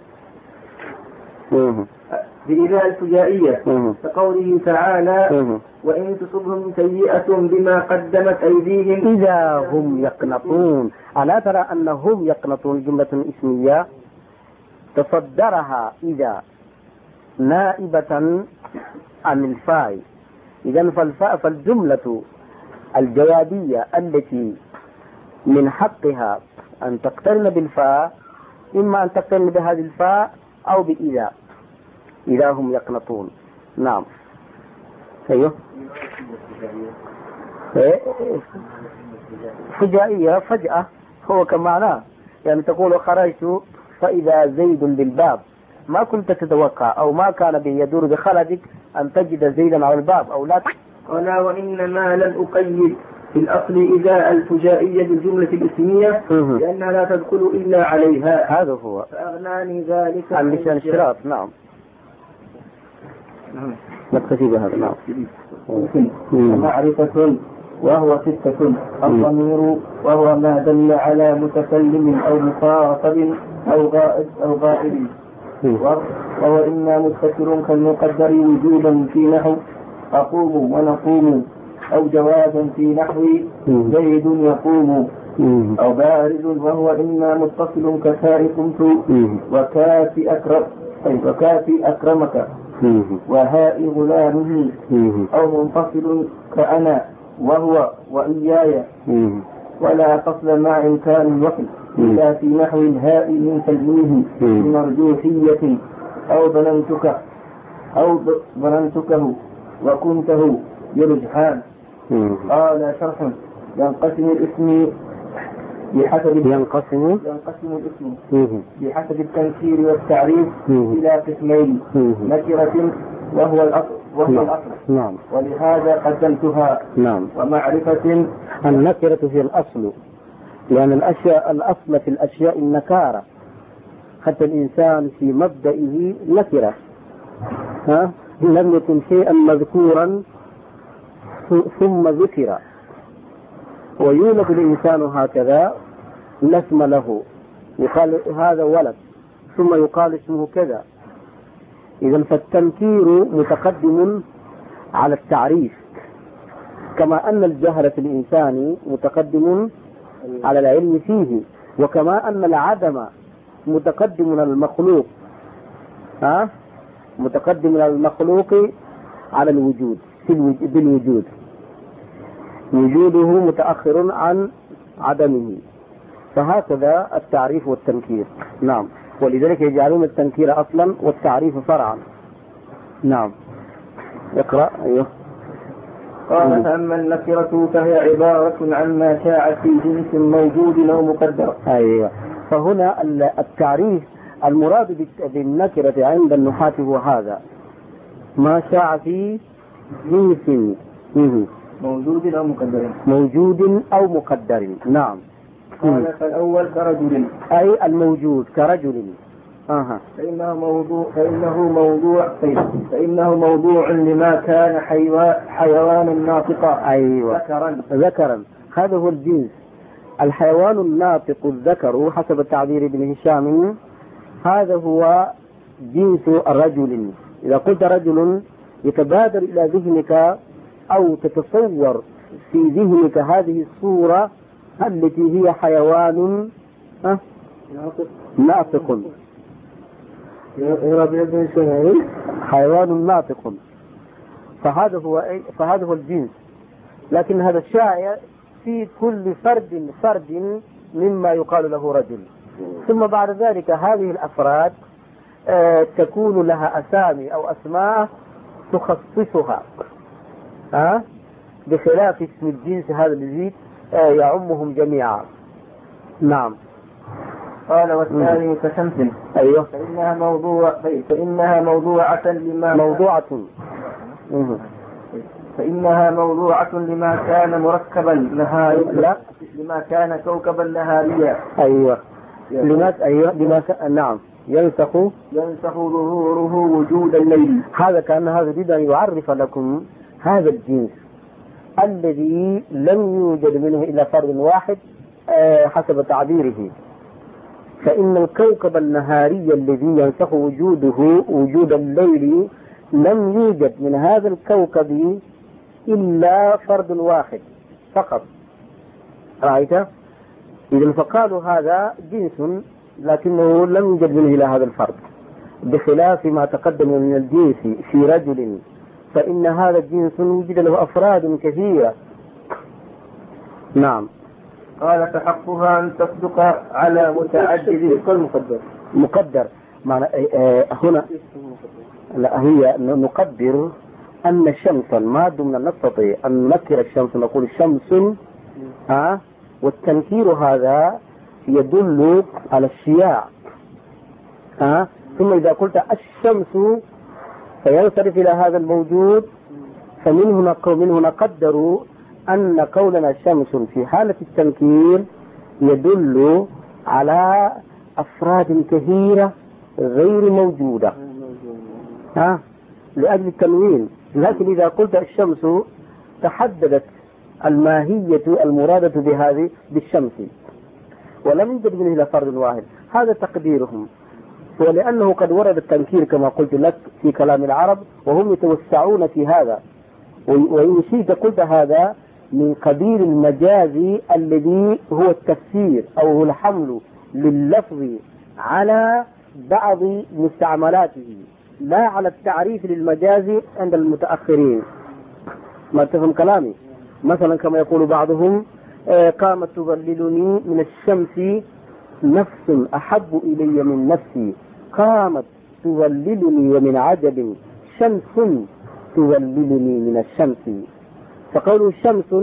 Speaker 1: بإذاء الفجائية كقوله تعالى وإن تصبهم سيئة بما قدمت أيديهم
Speaker 3: إذا هم يقنطون. ألا ترى أنهم يقنطون جملة اسمية تصدرها إذا نائبة عن الفاء. إذن فالفاء فالجملة الجوابية التي من حقها أن تقترن بالفاء إما أن تقترن بهذه الفاء أو بإذا إذا هم يقنطون. نعم. أيوه. فجائية فجأة هو كمعناه، يعني تقول خرجت فإذا زيد بالباب، ما كنت تتوقع أو ما كان يدور بخلدك أن تجد زيدا على الباب أو لا.
Speaker 1: قال وإنما لم أقيد في الأصل إذا الفجائية بالجملة الاسمية لأنها لا تدخل إلا عليها.
Speaker 3: هذا هو.
Speaker 1: فأغناني ذلك
Speaker 3: عن لسان الشراط. نعم. نكتفي بهذا. نعم.
Speaker 1: معرفة وهو ستة. الضمير وهو ما دل على متكلم أو مخاطب أو غائب أو غائب. وهو إما مستتر كالمقدر وجوبا في نحو أقوم ونقوم، أو جوازا في نحو زيد يقوم، أو بارز. وهو إما متصل كفاء قمت وكافي أكرم وكافي أكرمك وهاء غلامه، أو منفصل كأنا وهو وإياي، ولا فصل مع إمكان الوصل إلا في نحو الهاء من تلميه بمرجوحية، أو ظننتك أو ظننتكه وكنته يرجحان. قال شرح ينقسم الاسم بحسب
Speaker 3: ينقسم
Speaker 1: ينقسم الاسم بحسب التنكير والتعريف إلى قسمين: نكرة وهو الأصل وهو الأصل
Speaker 3: نعم.
Speaker 1: ولهذا قدمتها.
Speaker 3: نعم.
Speaker 1: ومعرفة
Speaker 3: النكرة في الأصل، لأن الأشياء الأصل في الأشياء النكارة، حتى الإنسان في مبدئه نكرة، ها لم يكن شيئا مذكورا ثم ذكر. ويولد الإنسان هكذا لا اسم له، يقال هذا ولد ثم يقال اسمه كذا. إذا فالتنكير متقدم على التعريف، كما أن الجهل في الإنسان متقدم على العلم فيه، وكما أن العدم متقدم على المخلوق، ها متقدم على المخلوق على الوجود بالوجود، وجوده متأخر عن عدمه. فهكذا التعريف والتنكير. نعم. ولذلك يجعلون التنكير أصلا والتعريف فرعا. نعم. اقرأ. أيوه.
Speaker 1: قال فأما النكرة فهي عبارة عن ما شاع في جنس موجود أو مقدر.
Speaker 3: أيوه. فهنا التعريف المراد بالنكرة عند النحاة هو هذا: ما شاع في جنس
Speaker 1: موجود أو مقدر
Speaker 3: موجود أو مقدر. نعم.
Speaker 1: قال فالأول كرجل،
Speaker 3: أي الموجود كرجل. أها.
Speaker 1: فإنه موضوع فإنه موضوع فإنه موضوع لما كان حيوانا ناطقا.
Speaker 3: أيوة.
Speaker 1: ذكرا
Speaker 3: ذكرا هذا هو الجنس. الحيوان الناطق الذكر حسب تعبير ابن هشام هذا هو جنس الرجل. إذا قلت رجل يتبادر إلى ذهنك أو تتصور في ذهنك هذه الصورة التي هي حيوان ناطق، حيوان ناطق، فهذا هو فهذا هو الجنس. لكن هذا الشائع في كل فرد فرد مما يقال له رجل. ثم بعد ذلك هذه الأفراد آه تكون لها أسامي أو أسماء تخصصها آه بخلاف اسم الجنس هذا الذي آه يعمهم جميعا. نعم.
Speaker 1: قال والثاني كشمس.
Speaker 3: أيوه.
Speaker 1: فإنها موضوع فإنها موضوعة لما
Speaker 3: موضوعة
Speaker 1: فإنها موضوعة لما كان مركبا نهاريا
Speaker 3: لا
Speaker 1: لما كان كوكبا نهاريا.
Speaker 3: أيوه. لما أيوه لما ك... نعم ينسخ
Speaker 1: ينسخ ظهوره وجود الليل.
Speaker 3: هذا كان هذا يريد أن يعرف لكم هذا الجنس الذي لم يوجد منه إلا فرد واحد آه حسب تعبيره. فإن الكوكب النهاري الذي ينسخ وجوده وجود الليل لم يوجد من هذا الكوكب إلا فرد واحد فقط. رأيت؟ إذا فقالوا هذا جنس لكنه لم يوجد منه إلا هذا الفرد، بخلاف ما تقدم من الجنس في رجل فإن هذا الجنس وجد له أفراد كثيرة. نعم.
Speaker 1: قال فحقها أن تصدق على متعدد
Speaker 3: مقدر مقدر معنى هنا لا هي نقدر أن الشمس ما دمنا نستطيع أن ننكر الشمس نقول شمس ها والتنكير هذا يدل على الشياع ها ثم إذا قلت الشمس فينصرف إلى هذا الموجود فمنه منه نقدر أن قولنا شمس في حالة التنكير يدل على أفراد كثيرة غير موجودة ها لأجل التنوين. لكن إذا قلت الشمس تحددت الماهية المرادة بهذه بالشمس ولم يوجد منه إلا فرد واحد. هذا تقديرهم. ولأنه قد ورد التنكير كما قلت لك في كلام العرب وهم يتوسعون في هذا، وإن شئت قلت هذا من قبيل المجاز الذي هو التفسير أو هو الحمل لللفظ على بعض مستعملاته لا على التعريف للمجاز عند المتأخرين. ما تفهم كلامي؟ مثلا كما يقول بعضهم قامت تظللني من الشمس نفس أحب إلي من نفسي، قامت تظللني ومن عجب شمس تظللني من الشمس. فقوله شمس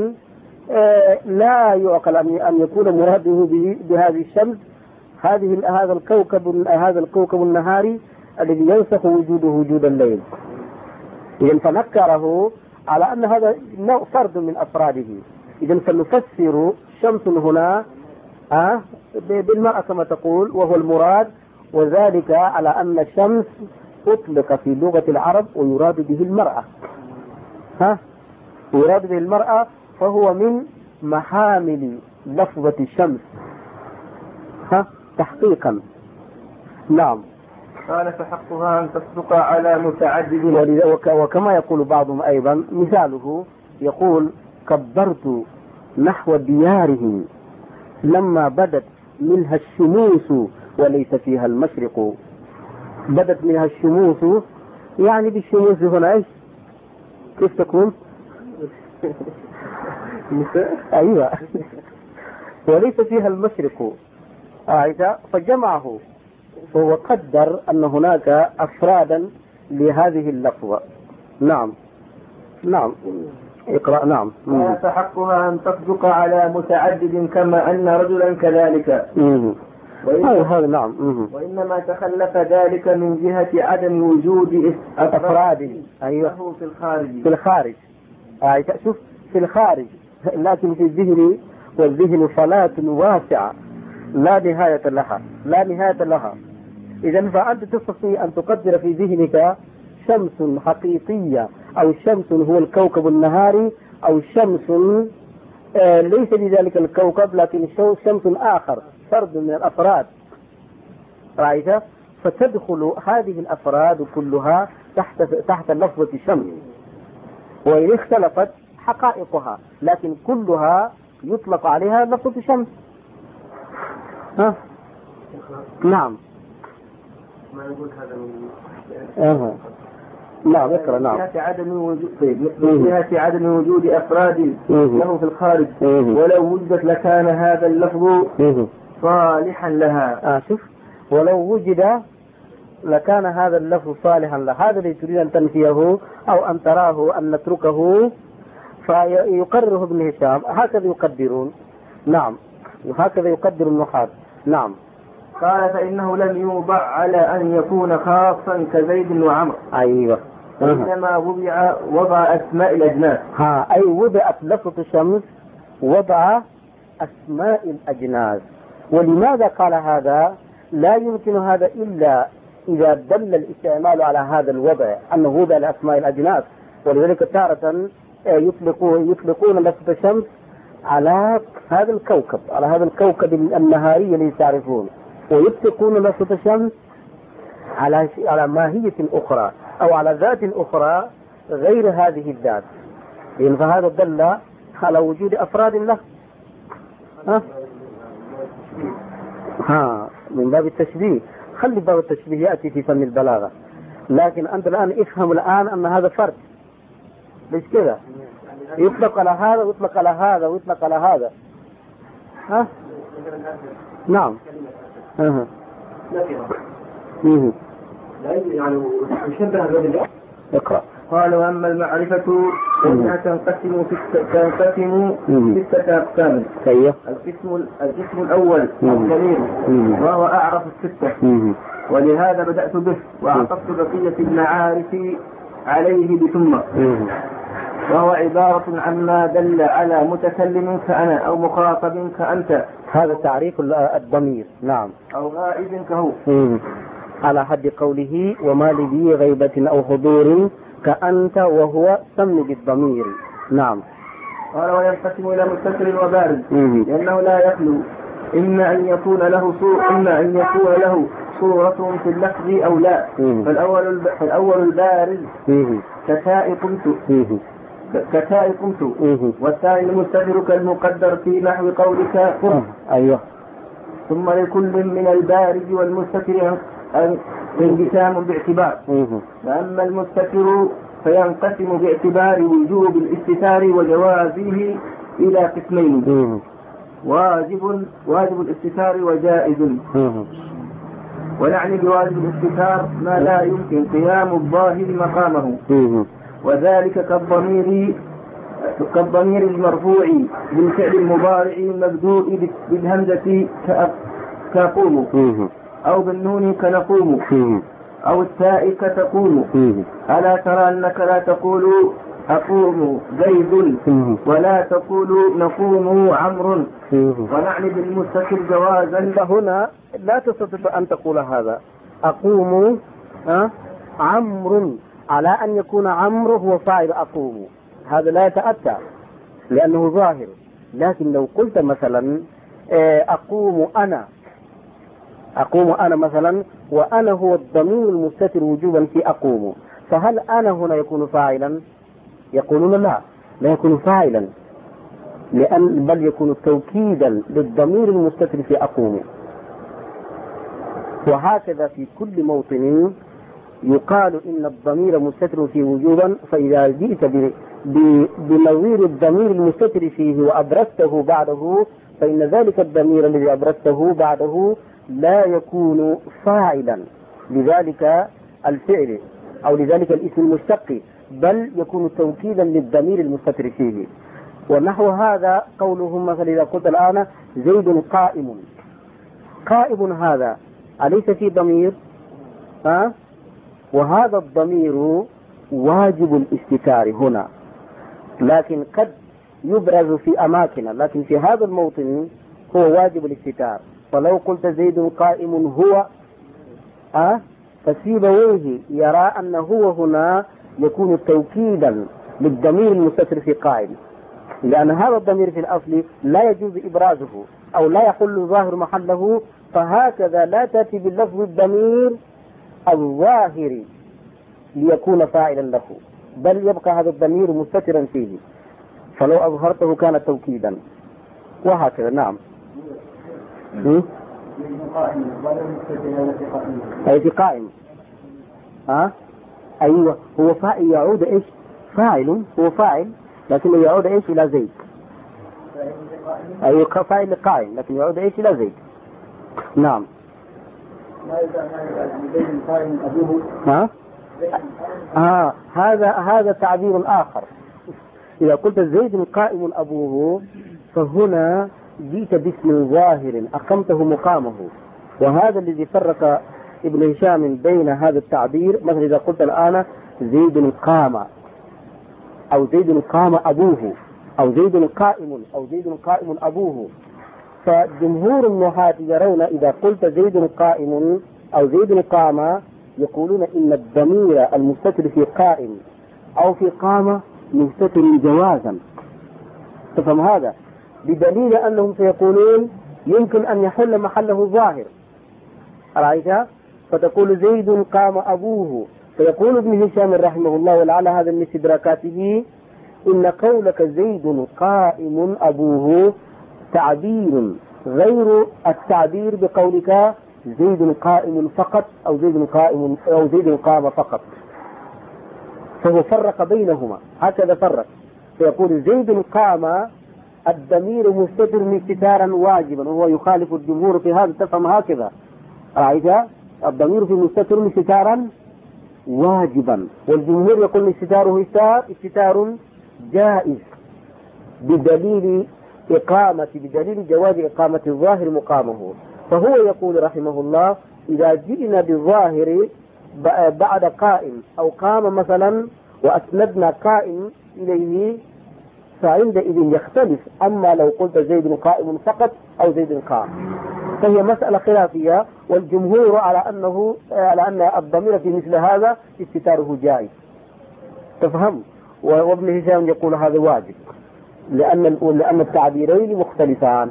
Speaker 3: لا يعقل أن يكون مراده بهذه الشمس هذه هذا الكوكب هذا الكوكب النهاري الذي ينسخ وجوده وجود الليل. إذن فنكره على أن هذا نوع فرد من أفراده. إذن فنفسر شمس هنا أه بالمرأة كما تقول وهو المراد، وذلك على أن الشمس أطلق في لغة العرب ويراد به المرأة ها ويراد به المرأة فهو من محامل لفظة الشمس ها تحقيقا. نعم.
Speaker 1: قال فحقها أن تصدق على متعدد.
Speaker 3: وكما يقول بعضهم أيضا مثاله يقول كبرت نحو ديارهم لما بدت منها الشموس وليس فيها المشرق. بدت منها الشموس يعني بالشموس هنا ايش كيف تكون ايوه وليس فيها المشرق آه فجمعه وهو قدر أن هناك أفرادا لهذه اللفظة. نعم نعم اقرأ. نعم.
Speaker 1: فحقها أن تصدق على متعدد كما أن رجلا كذلك.
Speaker 3: هذا نعم.
Speaker 1: وإنما تخلف ذلك من جهة عدم وجود
Speaker 3: أفراد أيوه
Speaker 1: في الخارج
Speaker 3: في الخارج آه شوف في الخارج لكن في الذهن والذهن صلاة واسعة لا نهاية لها لا نهاية لها. إذا فأنت تستطيع أن تقدر في ذهنك شمس حقيقية أو شمس هو الكوكب النهاري أو شمس آه ليس لذلك الكوكب لكن شمس آخر فرد من الأفراد، رأيت؟ فتدخل هذه الأفراد كلها تحت تحت لفظة شمس، وإن اختلفت حقائقها لكن كلها يطلق عليها لفظة شمس. ها؟ نعم.
Speaker 1: ما نقول هذا من
Speaker 3: أه. نعم اقرأ. نعم.
Speaker 1: من جهة عدم وجود من جهة عدم وجود أفراد له في الخارج، ولو وجدت لكان هذا اللفظ صالحا لها.
Speaker 3: آه شوف، ولو وجد لكان هذا اللفظ صالحا لها. هذا اللي تريد أن تنفيه أو أن تراه أن نتركه، فيقرره ابن هشام هكذا يقدرون. نعم، وهكذا يقدر النحاة. نعم.
Speaker 1: قال فإنه لم يوضع على أن يكون خاصا كزيد وعمر.
Speaker 3: أيوة.
Speaker 1: إنما وضع وضع أسماء الأجناس.
Speaker 3: ها، أي وضعت لفظة الشمس وضع أسماء الأجناس. ولماذا قال هذا؟ لا يمكن هذا إلا إذا دل الاستعمال على هذا الوضع أنه وضع لأسماء الأجناس. ولذلك تارة يطلقون يطلقون لفظة الشمس على هذا الكوكب، على هذا الكوكب النهاري الذي تعرفون، ويطلقون لفظة الشمس على على ماهية أخرى أو على ذات أخرى غير هذه الذات. يعني فهذا دل على وجود أفراد له. ها؟ ها، من باب التشبيه. خلي باب التشبيه يأتي في فن البلاغة، لكن أنت الآن افهم الآن أن هذا فرد. ليش كذا؟ يطلق على هذا ويطلق على هذا ويطلق على هذا. ها؟ نعم. اها. اها.
Speaker 1: يعني يشبه هذا.
Speaker 3: اقرأ.
Speaker 1: قال وأما المعرفة فإنها تنقسم تنقسم ستة أقسام.
Speaker 3: أيوه.
Speaker 1: القسم القسم الأول الضمير وهو أعرف الستة، ولهذا بدأت به وأعطفت بقية المعارف عليه بثم، وهو عبارة عما دل على متكلم كأنا أو مخاطب كأنت.
Speaker 3: هذا تعريف الضمير. نعم.
Speaker 1: أو غائب كهو.
Speaker 3: على حد قوله وما لذي غيبة أو حضور كأنت، وهو سمي بالضمير. نعم.
Speaker 1: قال وينقسم إلى مستتر وبارز، لأنه لا يخلو إما أن يكون له صورة إما أن يكون له صورة في اللفظ أو لا. فالأول الب... فالأول البارز كتاء قمت كتاء قمت، والثاني المستتر كالمقدر في نحو قولك قم.
Speaker 3: أيوه.
Speaker 1: ثم لكل من البارز والمستتر انقسام باعتبار. فأما المستتر فينقسم باعتبار وجوب الاستتار وجوازه إلى قسمين: واجب واجب الاستتار وجائز. ونعني بواجب الاستتار ما لا يمكن قيام الظاهر مقامه، وذلك كالضمير كالضمير المرفوع بالفعل المضارع المبدوء بالهمزة كأقوم، أو بالنون كنقوم، أو التاء كتقوم. ألا ترى أنك لا تقول أقوم زيد ولا تقول نقوم عمرو. ونعني بالمستتر جوازا.
Speaker 3: فهنا لا تستطيع أن تقول هذا أقوم أه؟ عمرو، على أن يكون عمرو هو فاعل أقوم، هذا لا يتأتى لأنه ظاهر. لكن لو قلت مثلا أقوم أنا أقوم أنا مثلا، وأنا هو الضمير المستتر وجوبا في أقوم، فهل أنا هنا يكون فاعلا؟ يقولون لا، لا يكون فاعلا، لأن بل يكون توكيدا للضمير المستتر في أقوم. وهكذا في كل موطن يقال إن الضمير مستتر فيه وجوبا، فإذا جئت بنظير الضمير المستتر فيه وأبرزته بعده، فإن ذلك الضمير الذي أبرزته بعده لا يكون فاعلا لذلك الفعل أو لذلك الاسم المشتق، بل يكون توكيدا للضمير المستتر فيه. ونحو هذا قولهم مثلا إذا قلت الآن زيد قائم، قائم هذا أليس في ضمير؟ ها؟ وهذا الضمير واجب الاستتار هنا، لكن قد يبرز في أماكن، لكن في هذا الموطن هو واجب الاستتار. فلو قلت زيد قائم هو أه؟ فسيبويه يرى أن هو هنا يكون توكيدا للضمير المستتر في قائم، لأن هذا الضمير في الأصل لا يجوز إبرازه أو لا يحل ظاهر محله، فهكذا لا تأتي باللفظ الضمير الظاهر ليكون فاعلا له، بل يبقى هذا الضمير مستترا فيه، فلو أظهرته كان توكيدا وهكذا. نعم. أي في قائم. ها؟ أيوة، هو فاعل يعود إيش؟ فاعل، هو فاعل لكن يعود إيش؟ إلى زيد. أيوة، فاعل قائم لكن يعود إيش؟ إلى زيد. نعم. ها؟ آه هذا هذا تعبير آخر. إذا قلت زيد قائم أبوه فهنا جئت باسم ظاهر أقمته مقامه، وهذا الذي فرق ابن هشام بين هذا التعبير. مثلا إذا قلت الآن زيد قام أو زيد قام أبوه أو زيد قائم أو زيد قائم أبوه، فجمهور النحاة يرون إذا قلت زيد قائم أو زيد قام يقولون إن الضمير المستتر في قائم أو في قام مستتر جوازا. تفهم هذا؟ بدليل أنهم سيقولون يمكن أن يحل محله ظاهر. رأيت؟ فتقول زيد قام أبوه، فيقول ابن هشام رحمه الله ولعل هذا من استدراكاته إن قولك زيد قائم أبوه تعبير غير التعبير بقولك زيد قائم فقط أو زيد قائم أو زيد قام فقط، فهو فرق بينهما. هكذا فرق، فيقول زيد قام الضمير مستتر استتارا واجبا، وهو يخالف الجمهور في هذا. تفهم هكذا؟ رأيت؟ الضمير في مستتر استتارا واجبا، والجمهور يقول استتاره استتار جائز بدليل إقامة بدليل جواز إقامة الظاهر مقامه. فهو يقول رحمه الله إذا جئنا بالظاهر بعد قائم أو قام مثلا وأسندنا قائم إليه فعندئذ يختلف. أما لو قلت زيد قائم فقط أو زيد قام فهي مسألة خلافية، والجمهور على أنه على أن الضمير في مثل هذا استتاره جائز. تفهم؟ وابن هشام يقول هذا واجب لأن لأن التعبيرين مختلفان.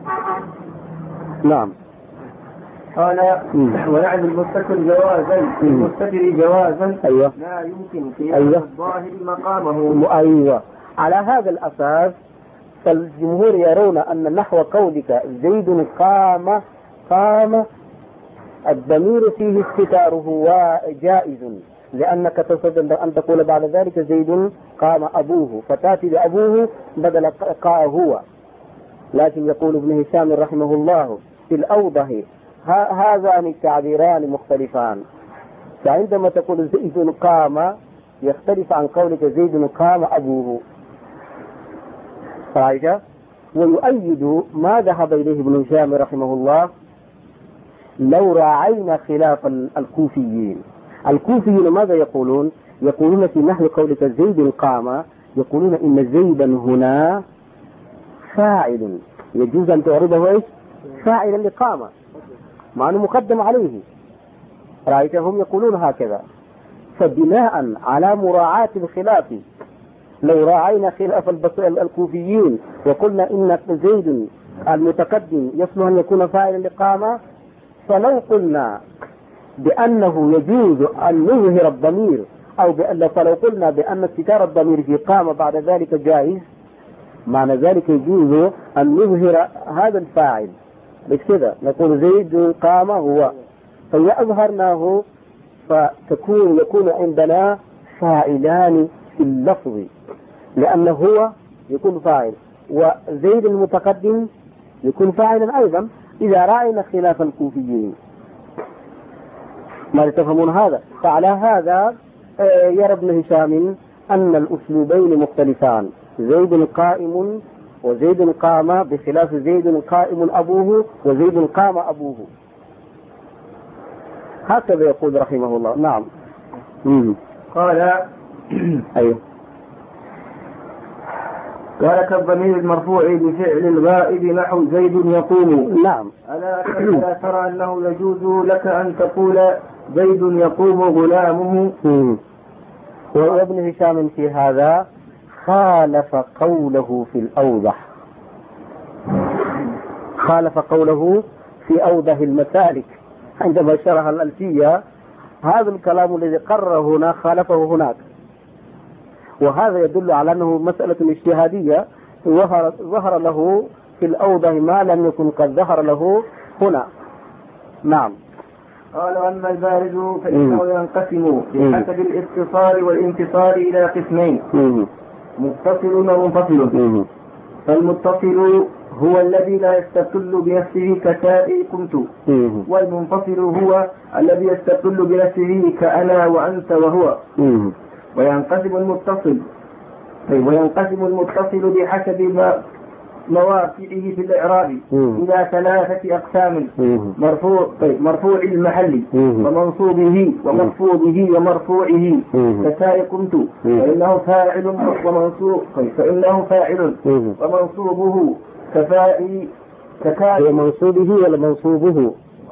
Speaker 3: نعم.
Speaker 1: قال ونعد المستتر جوازا المستتر جوازا
Speaker 3: أيوة.
Speaker 1: لا يمكن في
Speaker 3: أيوة.
Speaker 1: الظاهر مقامه.
Speaker 3: أيوة. على هذا الأساس فالجمهور يرون أن نحو قولك زيد قام قام الضمير فيه استتاره وجائز، لأنك تستطيع أن تقول بعد ذلك زيد قام أبوه فتأتي بأبوه بدل قاء هو. لكن يقول ابن هشام رحمه الله في الأوضح هذان التعبيران مختلفان، فعندما تقول زيد قام يختلف عن قولك زيد قام أبوه. رأيت؟ ويؤيد ما ذهب إليه ابن هشام رحمه الله لو راعينا خلاف الكوفيين. الكوفيين ماذا يقولون؟ يقولون في نحو قولك زيد قام يقولون إن زيدا هنا فاعل، يجوز أن تعربه إيش؟ فاعلا لقام مع أنه مقدم عليه. رأيتهم يقولون هكذا. فبناء على مراعاة الخلاف لو راعينا خلاف الكوفيين وقلنا إن زيد المتقدم يصلح أن يكون فاعلا لقام، فلو قلنا بأنه يجوز أن نظهر الضمير أو بأن فلو قلنا بأن استتار الضمير في قام بعد ذلك جائز، معنى ذلك يجوز أن نظهر هذا الفاعل. بس كذا نقول زيد قام هو، فإذا أظهرناه فتكون يكون عندنا فاعلان في اللفظ، لأنه هو يكون فاعل وزيد المتقدم يكون فاعلا أيضا إذا رأينا خلاف الكوفيين. ما تفهمون هذا؟ فعلى هذا يرى ابن هشام أن الأسلوبين مختلفان، زيد قائم وزيد قام بخلاف زيد قائم أبوه وزيد قام أبوه. هكذا يقول رحمه الله. نعم. مم.
Speaker 1: قال
Speaker 3: أيوه.
Speaker 1: قال كالضمير المرفوع بفعل الغائب نحو زيد يقوم.
Speaker 3: نعم.
Speaker 1: ألا ألا ترى أنه يجوز لك أن تقول زيد يقوم غلامه.
Speaker 3: مم. وابن هشام في هذا خالف قوله في الأوضح، خالف قوله في أوضح المسالك عندما شرح الألفية. هذا الكلام الذي قرر هنا خالفه هناك، وهذا يدل على أنه مسألة اجتهادية ظهر, ظهر له في الأوضح ما لم يكن قد ظهر له هنا. نعم.
Speaker 1: قال: أما البارد فإنه ينقسم بحسب الاتصال والانفصال إلى قسمين: متصل ومنفصل. فالمتصل هو الذي لا يستقل بنفسه كسائي قمت، والمنفصل هو الذي يستقل بنفسه كأنا وأنت وهو. وينقسم المتصل وينقسم المتصل بحسب ما مواقعه في الإعراب إلى ثلاثة أقسام: مرفوع مرفوع المحل ومنصوبه ومخفوضه ومرفوعه. كسائي قمت فإنه فاعل ومنصوب فإنه فاعل ومنصوبه كفائي ككائي.
Speaker 3: منصوبه ولا منصوبه؟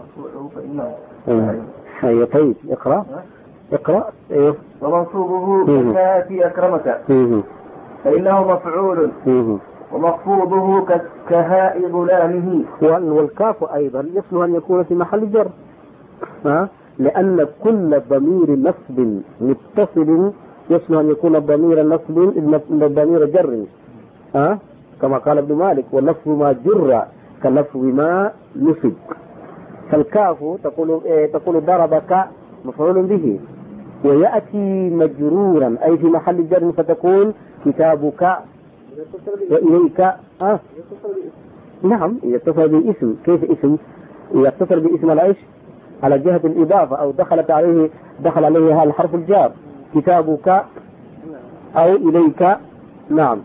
Speaker 3: أيوة. طيب اقرأ اقرأ. أيوه.
Speaker 1: ومنصوبه ككافي أكرمك فإنه مفعول ومخفوضه كهاء غلامه.
Speaker 3: والكاف أيضا يصلح أن يكون في محل جر، ها؟ لأن كل ضمير نصب متصل يصلح أن يكون ضمير نصب ضمير جر، ها؟ كما قال ابن مالك: ونصب ما جر كنصب ما نصب. فالكاف تقول إيه؟ تقول ضربك مفعول به، ويأتي مجرورا أي في محل جر فتقول كتابك وإليك. آه. نعم يتصل باسم. كيف اسم؟ يتصل باسم العيش على جهة الإضافة أو دخلت عليه دخل عليه هذا الحرف الجار، كتابك أو إليك. نعم.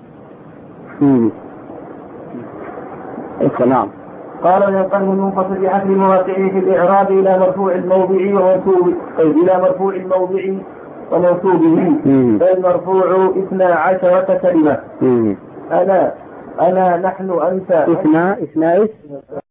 Speaker 3: نعم.
Speaker 1: قال: ينقسم المنفصل بحسب مواقعه في الإعراب إلى مرفوع الموضع ومنصوب إلى مرفوع الموضع ومنصوبه. فالمرفوع اثنا عشرة كلمة: أنا أنا نحن أنت.
Speaker 3: اثنا اثنا